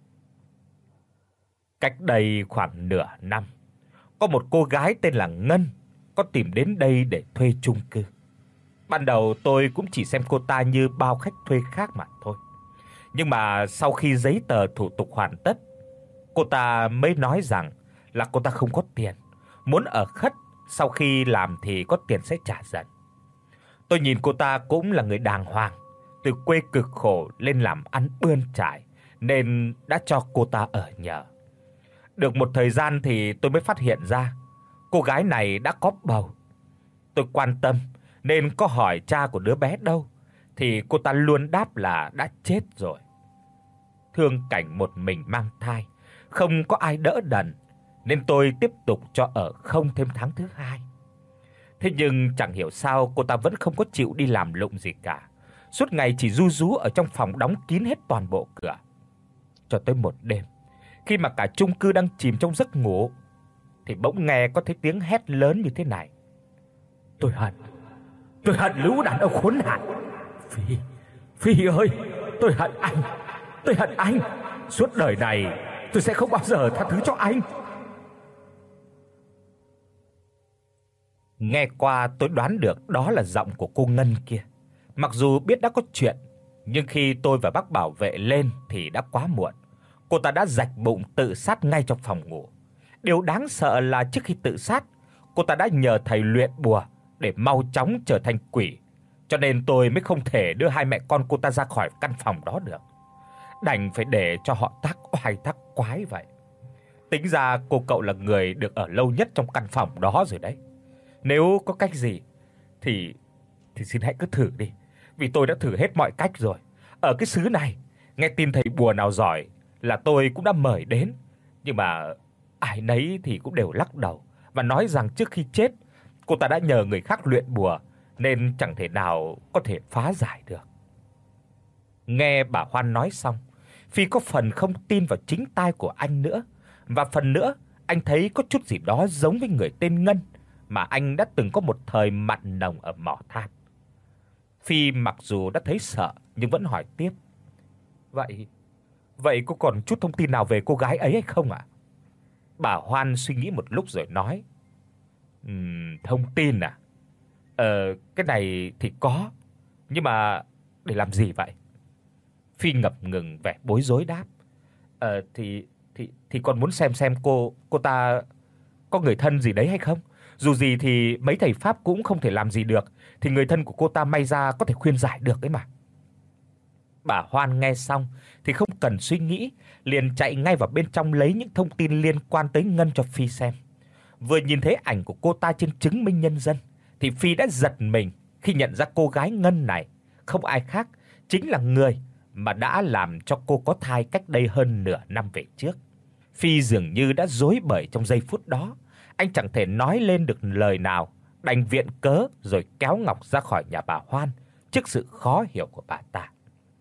"Cách đây khoảng nửa năm, có một cô gái tên là Ngân có tìm đến đây để thuê chung cư. Ban đầu tôi cũng chỉ xem cô ta như bao khách thuê khác mà thôi. Nhưng mà sau khi giấy tờ thủ tục hoàn tất, cô ta mới nói rằng là cô ta không có tiền, muốn ở khất, sau khi làm thì có tiền sẽ trả dần. Tôi nhìn cô ta cũng là người đàng hoàng, từ quê cực khổ lên làm ăn bươn trải nên đã cho cô ta ở nhờ. Được một thời gian thì tôi mới phát hiện ra cô gái này đã có bầu. Tôi quan tâm nên có hỏi cha của đứa bé đâu thì cô ta luôn đáp là đã chết rồi. Thương cảnh một mình mang thai, không có ai đỡ đần nên tôi tiếp tục cho ở không thêm tháng thứ hai. Thế nhưng chẳng hiểu sao cô ta vẫn không có chịu đi làm lụng gì cả, suốt ngày chỉ ru rú ở trong phòng đóng kín hết toàn bộ cửa. Cho tới một đêm, khi mà cả chung cư đang chìm trong giấc ngủ thì bỗng nghe có thấy tiếng hét lớn như thế này: "Tôi hận, tôi hận lũ đàn ông khốn nạn. Phi, Phi ơi, tôi hận anh, tôi hận anh. Suốt đời này tôi sẽ không bao giờ tha thứ cho anh." Nghe qua tôi đoán được đó là giọng của cô Ngân kia. Mặc dù biết đã có chuyện, nhưng khi tôi và bác bảo vệ lên thì đã quá muộn. Cô ta đã rạch bụng tự sát ngay trong phòng ngủ. Điều đáng sợ là trước khi tự sát, cô ta đã nhờ thầy luyện bùa để mau chóng trở thành quỷ, cho nên tôi mới không thể đưa hai mẹ con cô ta ra khỏi căn phòng đó được. Đành phải để cho họ tác oai tác quái vậy. Tính ra cô cậu là người được ở lâu nhất trong căn phòng đó rồi đấy. Nếu có cách gì thì thì xin hãy cứ thử đi, vì tôi đã thử hết mọi cách rồi. Ở cái xứ này, nghe tin thầy bùa nào giỏi là tôi cũng đã mời đến, nhưng mà ai nấy thì cũng đều lắc đầu và nói rằng trước khi chết, cô ta đã nhờ người khác luyện bùa nên chẳng thể nào có thể phá giải được." Nghe bà Hoan nói xong, Phi có phần không tin vào chính tai của anh nữa, và phần nữa anh thấy có chút gì đó giống với người tên Ngân mà anh đã từng có một thời mặn nồng ở mỏ than. Phi mặc dù đã thấy sợ nhưng vẫn hỏi tiếp: "Vậy, vậy cô còn chút thông tin nào về cô gái ấy hay không ạ?" Bà Hoan suy nghĩ một lúc rồi nói: "Ừm, thông tin à? Ờ, cái này thì có, nhưng mà để làm gì vậy?" Phi ngập ngừng vẻ bối rối đáp: "Ờ thì thì thì con muốn xem xem cô cô ta có người thân gì đấy hay không. Dù gì thì mấy thầy pháp cũng không thể làm gì được, thì người thân của cô ta may ra có thể khuyên giải được ấy mà." Bà Hoan nghe xong thì không cần suy nghĩ, liền chạy ngay vào bên trong lấy những thông tin liên quan tới Ngân cho Phi xem. Vừa nhìn thấy ảnh của cô ta trên chứng minh nhân dân thì Phi đã giật mình khi nhận ra cô gái Ngân này không ai khác chính là người mà đã làm cho cô có thai cách đây hơn nửa năm về trước. Phi dường như đã rối bời trong giây phút đó, anh chẳng thể nói lên được lời nào, đành viện cớ rồi kéo Ngọc ra khỏi nhà bà Hoan trước sự khó hiểu của bà ta.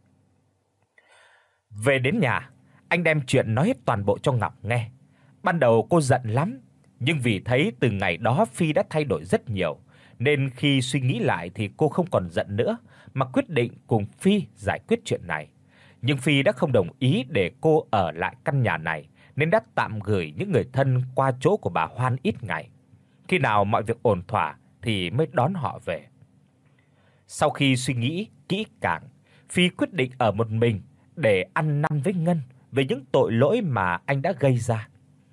Về đến nhà, anh đem chuyện nói hết toàn bộ cho Ngọc nghe. Ban đầu cô giận lắm, nhưng vì thấy từ ngày đó Phi đã thay đổi rất nhiều, nên khi suy nghĩ lại thì cô không còn giận nữa mà quyết định cùng Phi giải quyết chuyện này. Nhưng Phi đã không đồng ý để cô ở lại căn nhà này, nên đã tạm gửi những người thân qua chỗ của bà Hoan ít ngày. Khi nào mọi việc ổn thỏa thì mới đón họ về. Sau khi suy nghĩ kỹ càng, Phi quyết định ở một mình để ăn năn với Ngân về những tội lỗi mà anh đã gây ra.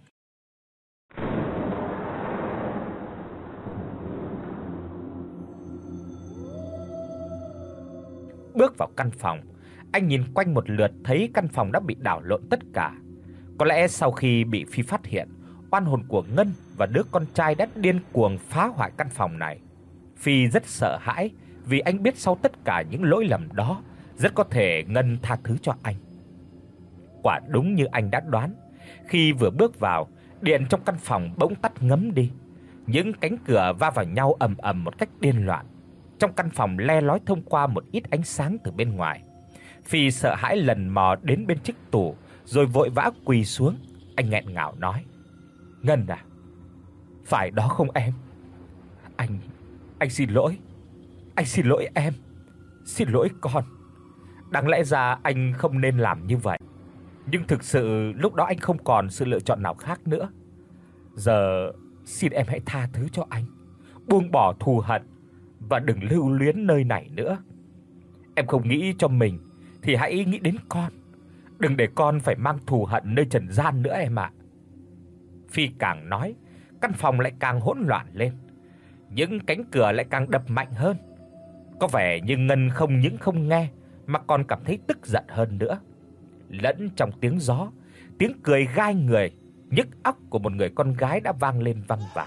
Bước vào căn phòng, anh nhìn quanh một lượt thấy căn phòng đã bị đảo lộn tất cả. Có lẽ sau khi bị Phi phát hiện, oan hồn của Ngân và đứa con trai đã điên cuồng phá hoại căn phòng này. Phi rất sợ hãi vì anh biết sau tất cả những lỗi lầm đó, rất có thể Ngân tha thứ cho anh. Quả đúng như anh đã đoán, khi vừa bước vào, điện trong căn phòng bỗng tắt ngấm đi. Những cánh cửa va vào nhau ầm ầm một cách điên loạn. Trong căn phòng le lói thông qua một ít ánh sáng từ bên ngoài. Phi sợ hãi lần mò đến bên chiếc tủ rồi vội vã quỳ xuống. Anh nghẹn ngào nói: "Ngân à, phải đó không em? Anh anh xin lỗi. Anh xin lỗi em. Xin lỗi con. Đáng lẽ ra anh không nên làm như vậy. Nhưng thực sự lúc đó anh không còn sự lựa chọn nào khác nữa. Giờ xin em hãy tha thứ cho anh, buông bỏ thù hận và đừng lưu luyến nơi này nữa. Em không nghĩ cho mình thì hãy nghĩ đến con. Đừng để con phải mang thù hận nơi trần gian nữa em ạ." Phi càng nói, căn phòng lại càng hỗn loạn lên. Những cánh cửa lại càng đập mạnh hơn. Có vẻ như Ngân không những không nghe mà còn cảm thấy tức giận hơn nữa. Lẫn trong tiếng gió, tiếng cười gai người, nhức óc của một người con gái đã vang lên văng vẳng.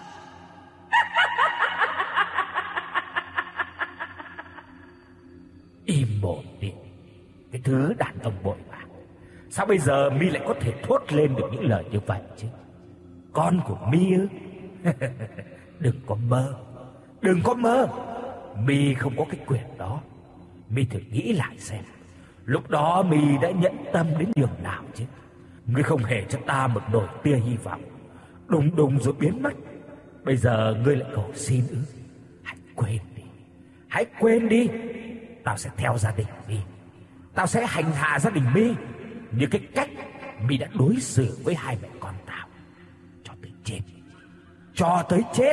"Im mồm đi, cái thứ đàn ông bội bạc. Sao bây giờ mi lại có thể thốt lên được những lời như vậy chứ? Con của mi ư? Đừng có mơ, đừng có mơ. Mi không có cái quyền đó. Mi thử nghĩ lại xem, lúc đó mi đã nhẫn tâm đến nhường nào chứ? Ngươi không hề cho ta một nỗi tia hy vọng, đùng đùng rồi biến mất. Bây giờ ngươi lại cầu xin ư? Hãy quên đi, hãy quên đi. Tao sẽ theo gia đình mi, tao sẽ hành hạ gia đình mi như cái cách mi đã đối xử với hai mẹ con tao, cho tới chết, cho tới chết."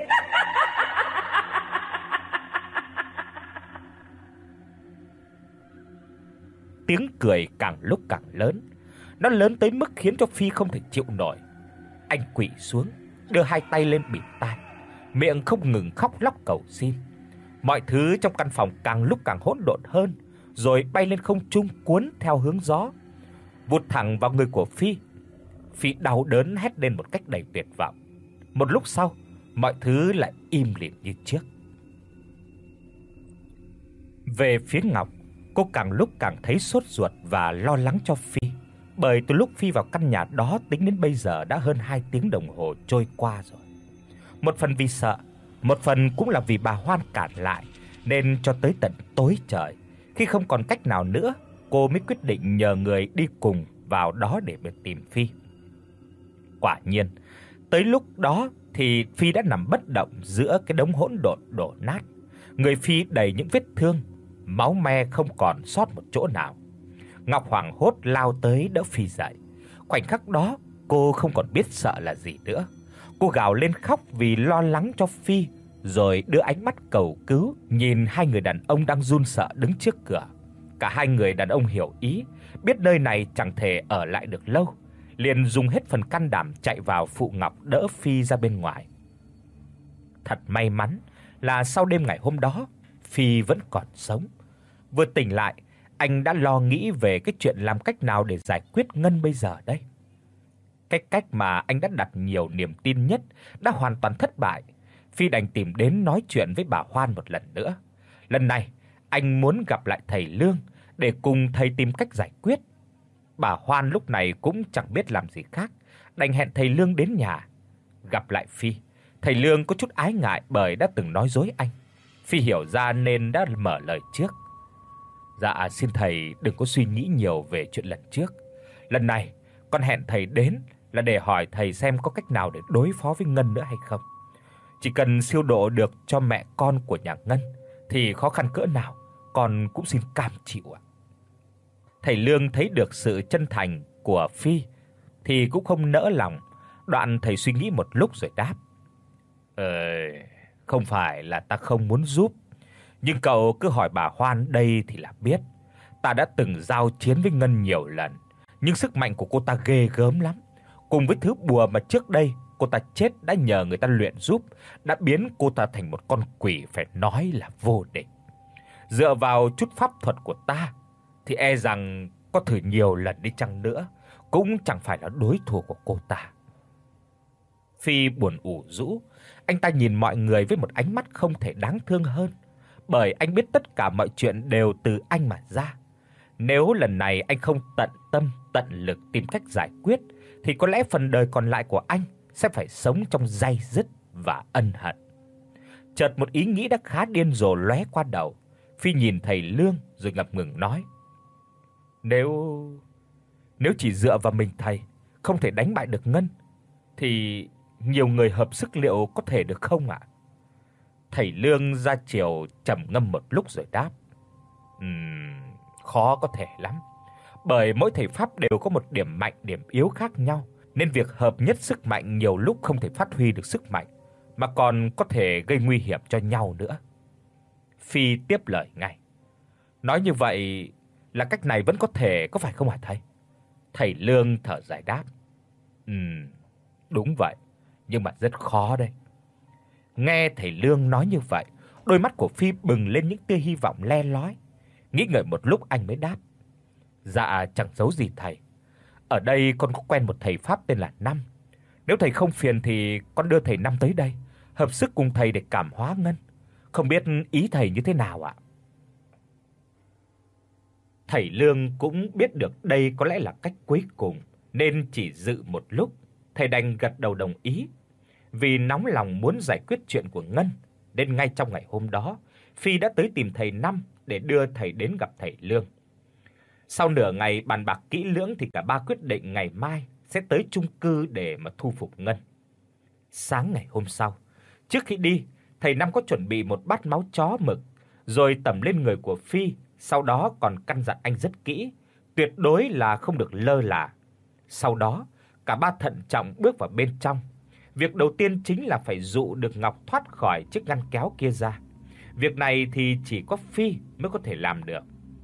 Tiếng cười càng lúc càng lớn, nó lớn tới mức khiến cho Phi không thể chịu nổi. Anh quỳ xuống, đưa hai tay lên bịt tai, miệng không ngừng khóc lóc cầu xin. Mọi thứ trong căn phòng càng lúc càng hỗn độn hơn, rồi bay lên không trung cuốn theo hướng gió, vụt thẳng vào người của Phi. Phi đau đớn hét lên một cách đầy tuyệt vọng. Một lúc sau, mọi thứ lại im lìm như trước. Về phía Ngọc, cô càng lúc càng thấy sốt ruột và lo lắng cho Phi, bởi từ lúc Phi vào căn nhà đó tính đến bây giờ đã hơn hai tiếng đồng hồ trôi qua rồi. Một phần vì sợ, một phần cũng là vì bà Hoan cản lại, nên cho tới tận tối trời, khi không còn cách nào nữa, cô mới quyết định nhờ người đi cùng vào đó để mà tìm Phi. Quả nhiên, tới lúc đó thì Phi đã nằm bất động giữa cái đống hỗn độn đổ nát. Người Phi đầy những vết thương, máu me không còn sót một chỗ nào. Ngọc hoảng hốt lao tới đỡ Phi dậy. Khoảnh khắc đó, cô không còn biết sợ là gì nữa. Cô gào lên khóc vì lo lắng cho Phi, rồi đưa ánh mắt cầu cứu nhìn hai người đàn ông đang run sợ đứng trước cửa. Cả hai người đàn ông hiểu ý, biết nơi này chẳng thể ở lại được lâu, liền dùng hết phần can đảm chạy vào phụ Ngọc đỡ Phi ra bên ngoài. Thật may mắn là sau đêm ngày hôm đó, Phi vẫn còn sống. Vừa tỉnh lại, anh đã lo nghĩ về cái chuyện làm cách nào để giải quyết Ngân bây giờ đây. cái cách mà anh đã đặt nhiều niềm tin nhất đã hoàn toàn thất bại, Phi đành tìm đến nói chuyện với bà Hoan một lần nữa. Lần này, anh muốn gặp lại thầy Lương để cùng thầy tìm cách giải quyết. Bà Hoan lúc này cũng chẳng biết làm gì khác, đành hẹn thầy Lương đến nhà. Gặp lại Phi, thầy Lương có chút ái ngại bởi đã từng nói dối anh. Phi hiểu ra nên đã mở lời trước. Dạ xin thầy đừng có suy nghĩ nhiều về chuyện lần trước. Lần này con hẹn thầy đến là để hỏi thầy xem có cách nào để đối phó với Ngân nữa hay không. Chỉ cần siêu độ được cho mẹ con của nhà Ngân thì khó khăn cỡ nào con cũng xin cam chịu ạ. Thầy Lương thấy được sự chân thành của Phi thì cũng không nỡ lòng. Đoạn thầy suy nghĩ một lúc rồi đáp: "Ờ, không phải là ta không muốn giúp, nhưng cậu cứ hỏi bà Hoan đây thì là biết. Ta đã từng giao chiến với Ngân nhiều lần, nhưng sức mạnh của cô ta ghê gớm lắm. Cùng với thứ bùa mà trước đây cô ta chết đã nhờ người ta luyện giúp, đã biến cô ta thành một con quỷ phải nói là vô địch. Dựa vào chút pháp thuật của ta thì e rằng có thử nhiều lần đi chăng nữa cũng chẳng phải là đối thủ của cô ta." Phi buồn ủ rũ, anh ta nhìn mọi người với một ánh mắt không thể đáng thương hơn, bởi anh biết tất cả mọi chuyện đều từ anh mà ra. Nếu lần này anh không tận tâm, tận lực tìm cách giải quyết thì có lẽ phần đời còn lại của anh sẽ phải sống trong day dứt và ân hận. Chợt một ý nghĩ đã khá điên rồ lóe qua đầu. Phi nhìn thầy Lương rồi ngập ngừng nói: "Nếu nếu chỉ dựa vào mình thầy không thể đánh bại được Ngân thì nhiều người hợp sức liệu có thể được không ạ?" Thầy Lương ra chiều trầm ngâm một lúc rồi đáp: "Ừm, khó có thể lắm. Bởi mỗi thầy pháp đều có một điểm mạnh, điểm yếu khác nhau, nên việc hợp nhất sức mạnh nhiều lúc không thể phát huy được sức mạnh, mà còn có thể gây nguy hiểm cho nhau nữa." Phi tiếp lời ngay: "Nói như vậy là cách này vẫn có thể có phải không hả thầy?" Thầy Lương thở dài đáp: "Ừm, đúng vậy, nhưng mà rất khó đây." Nghe thầy Lương nói như vậy, đôi mắt của Phi bừng lên những tia hy vọng le lói. Nghĩ ngợi một lúc anh mới đáp: "Dạ chẳng giấu gì thầy. Ở đây con có quen một thầy pháp tên là Năm. Nếu thầy không phiền thì con đưa thầy Năm tới đây, hợp sức cùng thầy để cảm hóa Ngân. Không biết ý thầy như thế nào ạ?" Thầy Lương cũng biết được đây có lẽ là cách cuối cùng, nên chỉ dự một lúc, thầy đành gật đầu đồng ý. Vì nóng lòng muốn giải quyết chuyện của Ngân, nên ngay trong ngày hôm đó, Phi đã tới tìm thầy Năm để đưa thầy đến gặp thầy Lương. Sau nửa ngày bàn bạc kỹ lưỡng thì cả ba quyết định ngày mai sẽ tới chung cư để mà thu phục Ngân. Sáng ngày hôm sau, trước khi đi, thầy Năm có chuẩn bị một bát máu chó mực rồi tẩm lên người của Phi, sau đó còn căn dặn anh rất kỹ, tuyệt đối là không được lơ là. Sau đó, cả ba thận trọng bước vào bên trong. Việc đầu tiên chính là phải dụ được Ngọc thoát khỏi chiếc ngăn kéo kia ra. Việc này thì chỉ có Phi mới có thể làm được.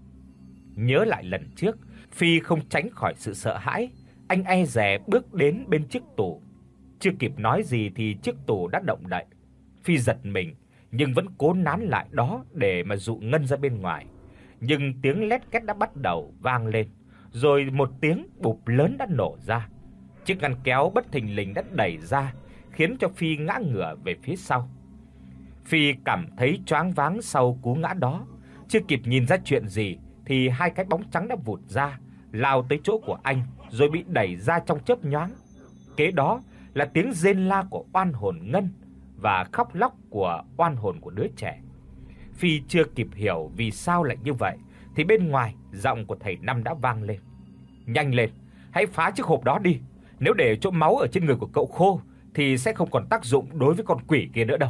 Nhớ lại lần trước, Phi không tránh khỏi sự sợ hãi, anh e dè bước đến bên chiếc tủ. Chưa kịp nói gì thì chiếc tủ đã động đậy. Phi giật mình nhưng vẫn cố nán lại đó để mà dụ Ngân ra bên ngoài. Nhưng tiếng lét két đã bắt đầu vang lên, rồi một tiếng bụp lớn đã nổ ra. Chiếc ngăn kéo bất thình lình đã đẩy ra, khiến cho Phi ngã ngửa về phía sau. Phi cảm thấy choáng váng sau cú ngã đó, chưa kịp nhìn ra chuyện gì thì hai cái bóng trắng đã vụt ra, lao tới chỗ của anh rồi bị đẩy ra trong chớp nhoáng. Kế đó là tiếng rên la của oan hồn Ngân và khóc lóc của oan hồn của đứa trẻ. Phi chưa kịp hiểu vì sao lại như vậy thì bên ngoài giọng của thầy Năm đã vang lên: "Nhanh lên, hãy phá chiếc hộp đó đi. Nếu để chỗ máu ở trên người của cậu khô thì sẽ không còn tác dụng đối với con quỷ kia nữa đâu."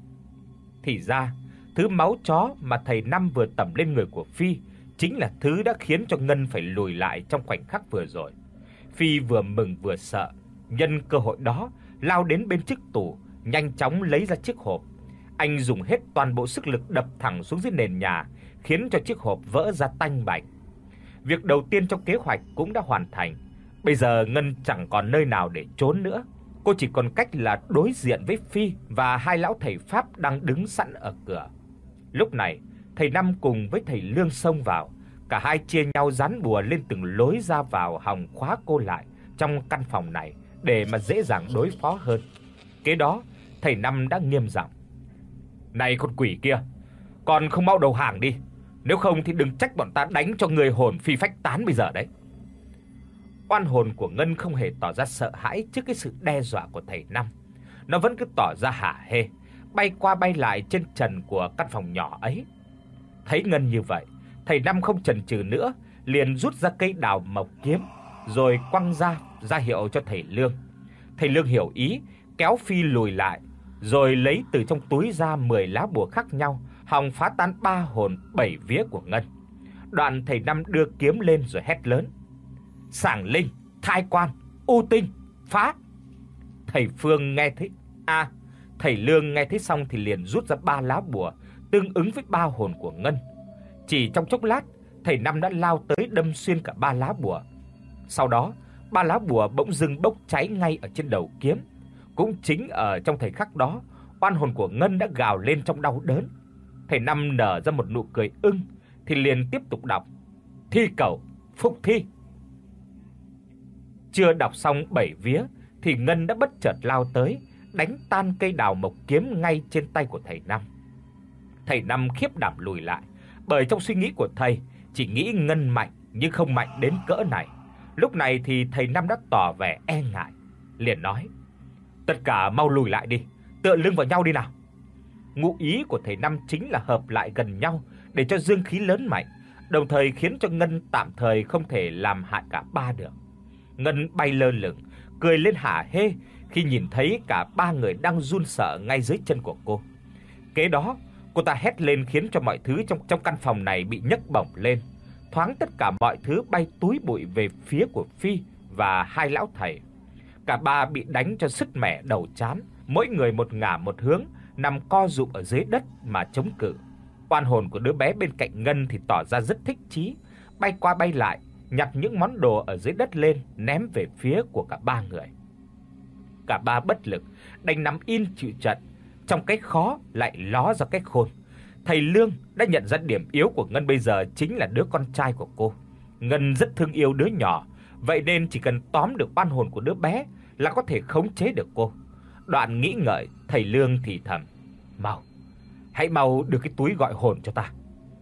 Thì ra, thứ máu chó mà thầy Năm vừa tẩm lên người của Phi chính là thứ đã khiến cho Ngân phải lùi lại trong khoảnh khắc vừa rồi. Phi vừa mừng vừa sợ, nhân cơ hội đó lao đến bên chiếc tủ, nhanh chóng lấy ra chiếc hộp. Anh dùng hết toàn bộ sức lực đập thẳng xuống dưới nền nhà, khiến cho chiếc hộp vỡ ra tanh bành. Việc đầu tiên trong kế hoạch cũng đã hoàn thành. Bây giờ Ngân chẳng còn nơi nào để trốn nữa. Cô chỉ còn cách là đối diện với Phi và hai lão thầy pháp đang đứng sẵn ở cửa. Lúc này, thầy Năm cùng với thầy Lương xông vào, cả hai chia nhau dán bùa lên từng lối ra vào hòng khóa cô lại trong căn phòng này để mà dễ dàng đối phó hơn. Kế đó, thầy Năm đã nghiêm giọng: "Này con quỷ kia, con không mau đầu hàng đi, nếu không thì đừng trách bọn ta đánh cho người hồn phi phách tán bây giờ đấy." Oan hồn của Ngân không hề tỏ ra sợ hãi trước cái sự đe dọa của thầy Năm. Nó vẫn cứ tỏ ra hả hê, bay qua bay lại trên trần của căn phòng nhỏ ấy. Thấy Ngân như vậy, thầy Năm không chần chừ nữa, liền rút ra cây đào mộc kiếm rồi quăng ra ra hiệu cho thầy Lương. Thầy Lương hiểu ý, kéo Phi lùi lại, rồi lấy từ trong túi ra mười lá bùa khác nhau, hòng phá tan ba hồn bảy vía của Ngân. Đoạn thầy Năm đưa kiếm lên rồi hét lớn: "Sảng linh, thai quan, u tinh, phá!" Thầy Phương nghe thấy, à, thầy Lương nghe thấy xong thì liền rút ra ba lá bùa tương ứng với ba hồn của Ngân. Chỉ trong chốc lát, thầy Năm đã lao tới đâm xuyên cả ba lá bùa. Sau đó, ba lá bùa bỗng dưng bốc cháy ngay ở trên đầu kiếm. Cũng chính ở trong thời khắc đó, oan hồn của Ngân đã gào lên trong đau đớn. Thầy Năm nở ra một nụ cười ưng thì liền tiếp tục đọc: "Thi cầu, phục thi." Chưa đọc xong bảy vía thì Ngân đã bất chợt lao tới, đánh tan cây đào mộc kiếm ngay trên tay của thầy Năm. Thầy Năm khiếp đảm lùi lại, bởi trong suy nghĩ của thầy chỉ nghĩ Ngân mạnh nhưng không mạnh đến cỡ này. Lúc này thì thầy Năm đã tỏ vẻ e ngại, liền nói: "Tất cả mau lùi lại đi, tựa lưng vào nhau đi nào." Ngụ ý của thầy Năm chính là hợp lại gần nhau để cho dương khí lớn mạnh, đồng thời khiến cho Ngân tạm thời không thể làm hại cả ba được. Ngân bay lơ lửng, cười lên hả hê khi nhìn thấy cả ba người đang run sợ ngay dưới chân của cô. Kế đó, cô ta hét lên khiến cho mọi thứ trong trong căn phòng này bị nhấc bổng lên. Thoáng tất cả mọi thứ bay túi bụi về phía của Phi và hai lão thầy. Cả ba bị đánh cho sứt mẻ đầu trán, mỗi người một ngả một hướng, nằm co rụ ở dưới đất mà chống cự. Oan hồn của đứa bé bên cạnh Ngân thì tỏ ra rất thích chí, bay qua bay lại, nhặt những món đồ ở dưới đất lên ném về phía của cả ba người. Cả ba bất lực, đành nằm yên chịu trận. Trong cái khó lại ló ra cái khôn. Thầy Lương đã nhận ra điểm yếu của Ngân bây giờ chính là đứa con trai của cô. Ngân rất thương yêu đứa nhỏ, vậy nên chỉ cần tóm được oan hồn của đứa bé là có thể khống chế được cô. Đoạn nghĩ ngợi, thầy Lương thì thầm: "Mau, hãy mau đưa cái túi gọi hồn cho ta."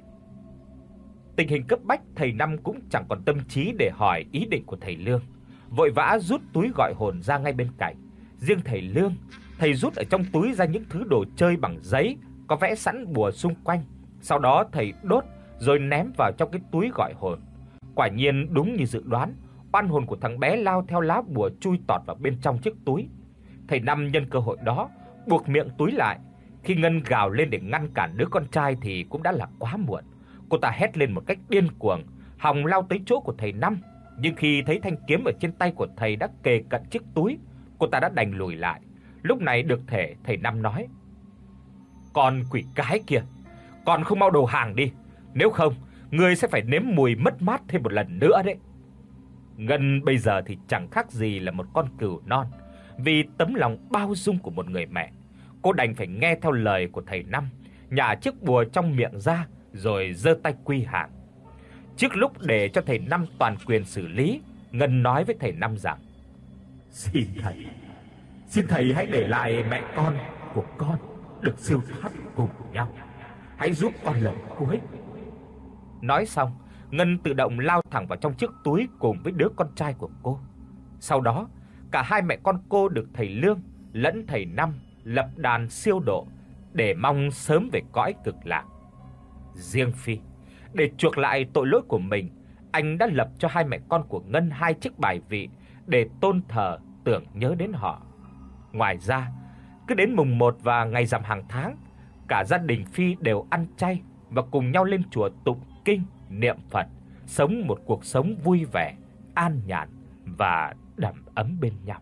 Tình hình cấp bách, thầy Năm cũng chẳng còn tâm trí để hỏi ý định của thầy Lương, vội vã rút túi gọi hồn ra ngay bên cạnh. Riêng thầy Lương, thầy rút ở trong túi ra những thứ đồ chơi bằng giấy có vẽ sẵn bùa xung quanh, sau đó thầy đốt rồi ném vào trong cái túi gọi hồn. Quả nhiên đúng như dự đoán, oan hồn của thằng bé lao theo lá bùa chui tọt vào bên trong chiếc túi. Thầy Năm nhân cơ hội đó buộc miệng túi lại. Khi Ngân gào lên để ngăn cản đứa con trai thì cũng đã là quá muộn. Cô ta hét lên một cách điên cuồng, hòng lao tới chỗ của thầy Năm, nhưng khi thấy thanh kiếm ở trên tay của thầy đã kề cận chiếc túi, cô ta đã đành lùi lại. Lúc này được thể thầy Năm nói: "Con quỷ cái kia, con không mau đầu hàng đi, nếu không ngươi sẽ phải nếm mùi mất mát thêm một lần nữa đấy." Ngân bây giờ thì chẳng khác gì là một con cừu non. Vì tấm lòng bao dung của một người mẹ, cô đành phải nghe theo lời của thầy Năm, nhả chiếc bùa trong miệng ra rồi giơ tay quy hàng. Trước lúc để cho thầy Năm toàn quyền xử lý, Ngân nói với thầy Năm rằng: "Xin thầy, xin thầy hãy để lại mẹ con của con được siêu thoát cùng nhau. Hãy giúp con lần cuối." Nói xong, Ngân tự động lao thẳng vào trong chiếc túi cùng với đứa con trai của cô. Sau đó, cả hai mẹ con cô được thầy Lương lẫn thầy Năm lập đàn siêu độ để mong sớm về cõi cực lạc. Riêng Phi, để chuộc lại tội lỗi của mình, anh đã lập cho hai mẹ con của Ngân hai chiếc bài vị để tôn thờ tưởng nhớ đến họ. Ngoài ra, cứ đến mùng một và ngày rằm hàng tháng, cả gia đình Phi đều ăn chay và cùng nhau lên chùa tụng kinh, niệm Phật, sống một cuộc sống vui vẻ, an nhàn và đầm ấm bên nhau.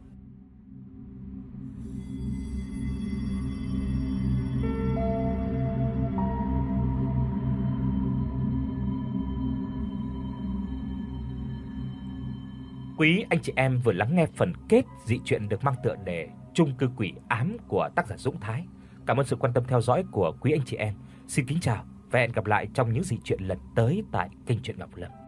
Quý anh chị em vừa lắng nghe phần kết dị truyện được mang tựa đề Chung cư quỷ ám của tác giả Dũng Thái. Cảm ơn sự quan tâm theo dõi của quý anh chị em. Xin kính chào và hẹn gặp lại trong những dị truyện lần tới tại kênh Truyện Ngọc Lâm.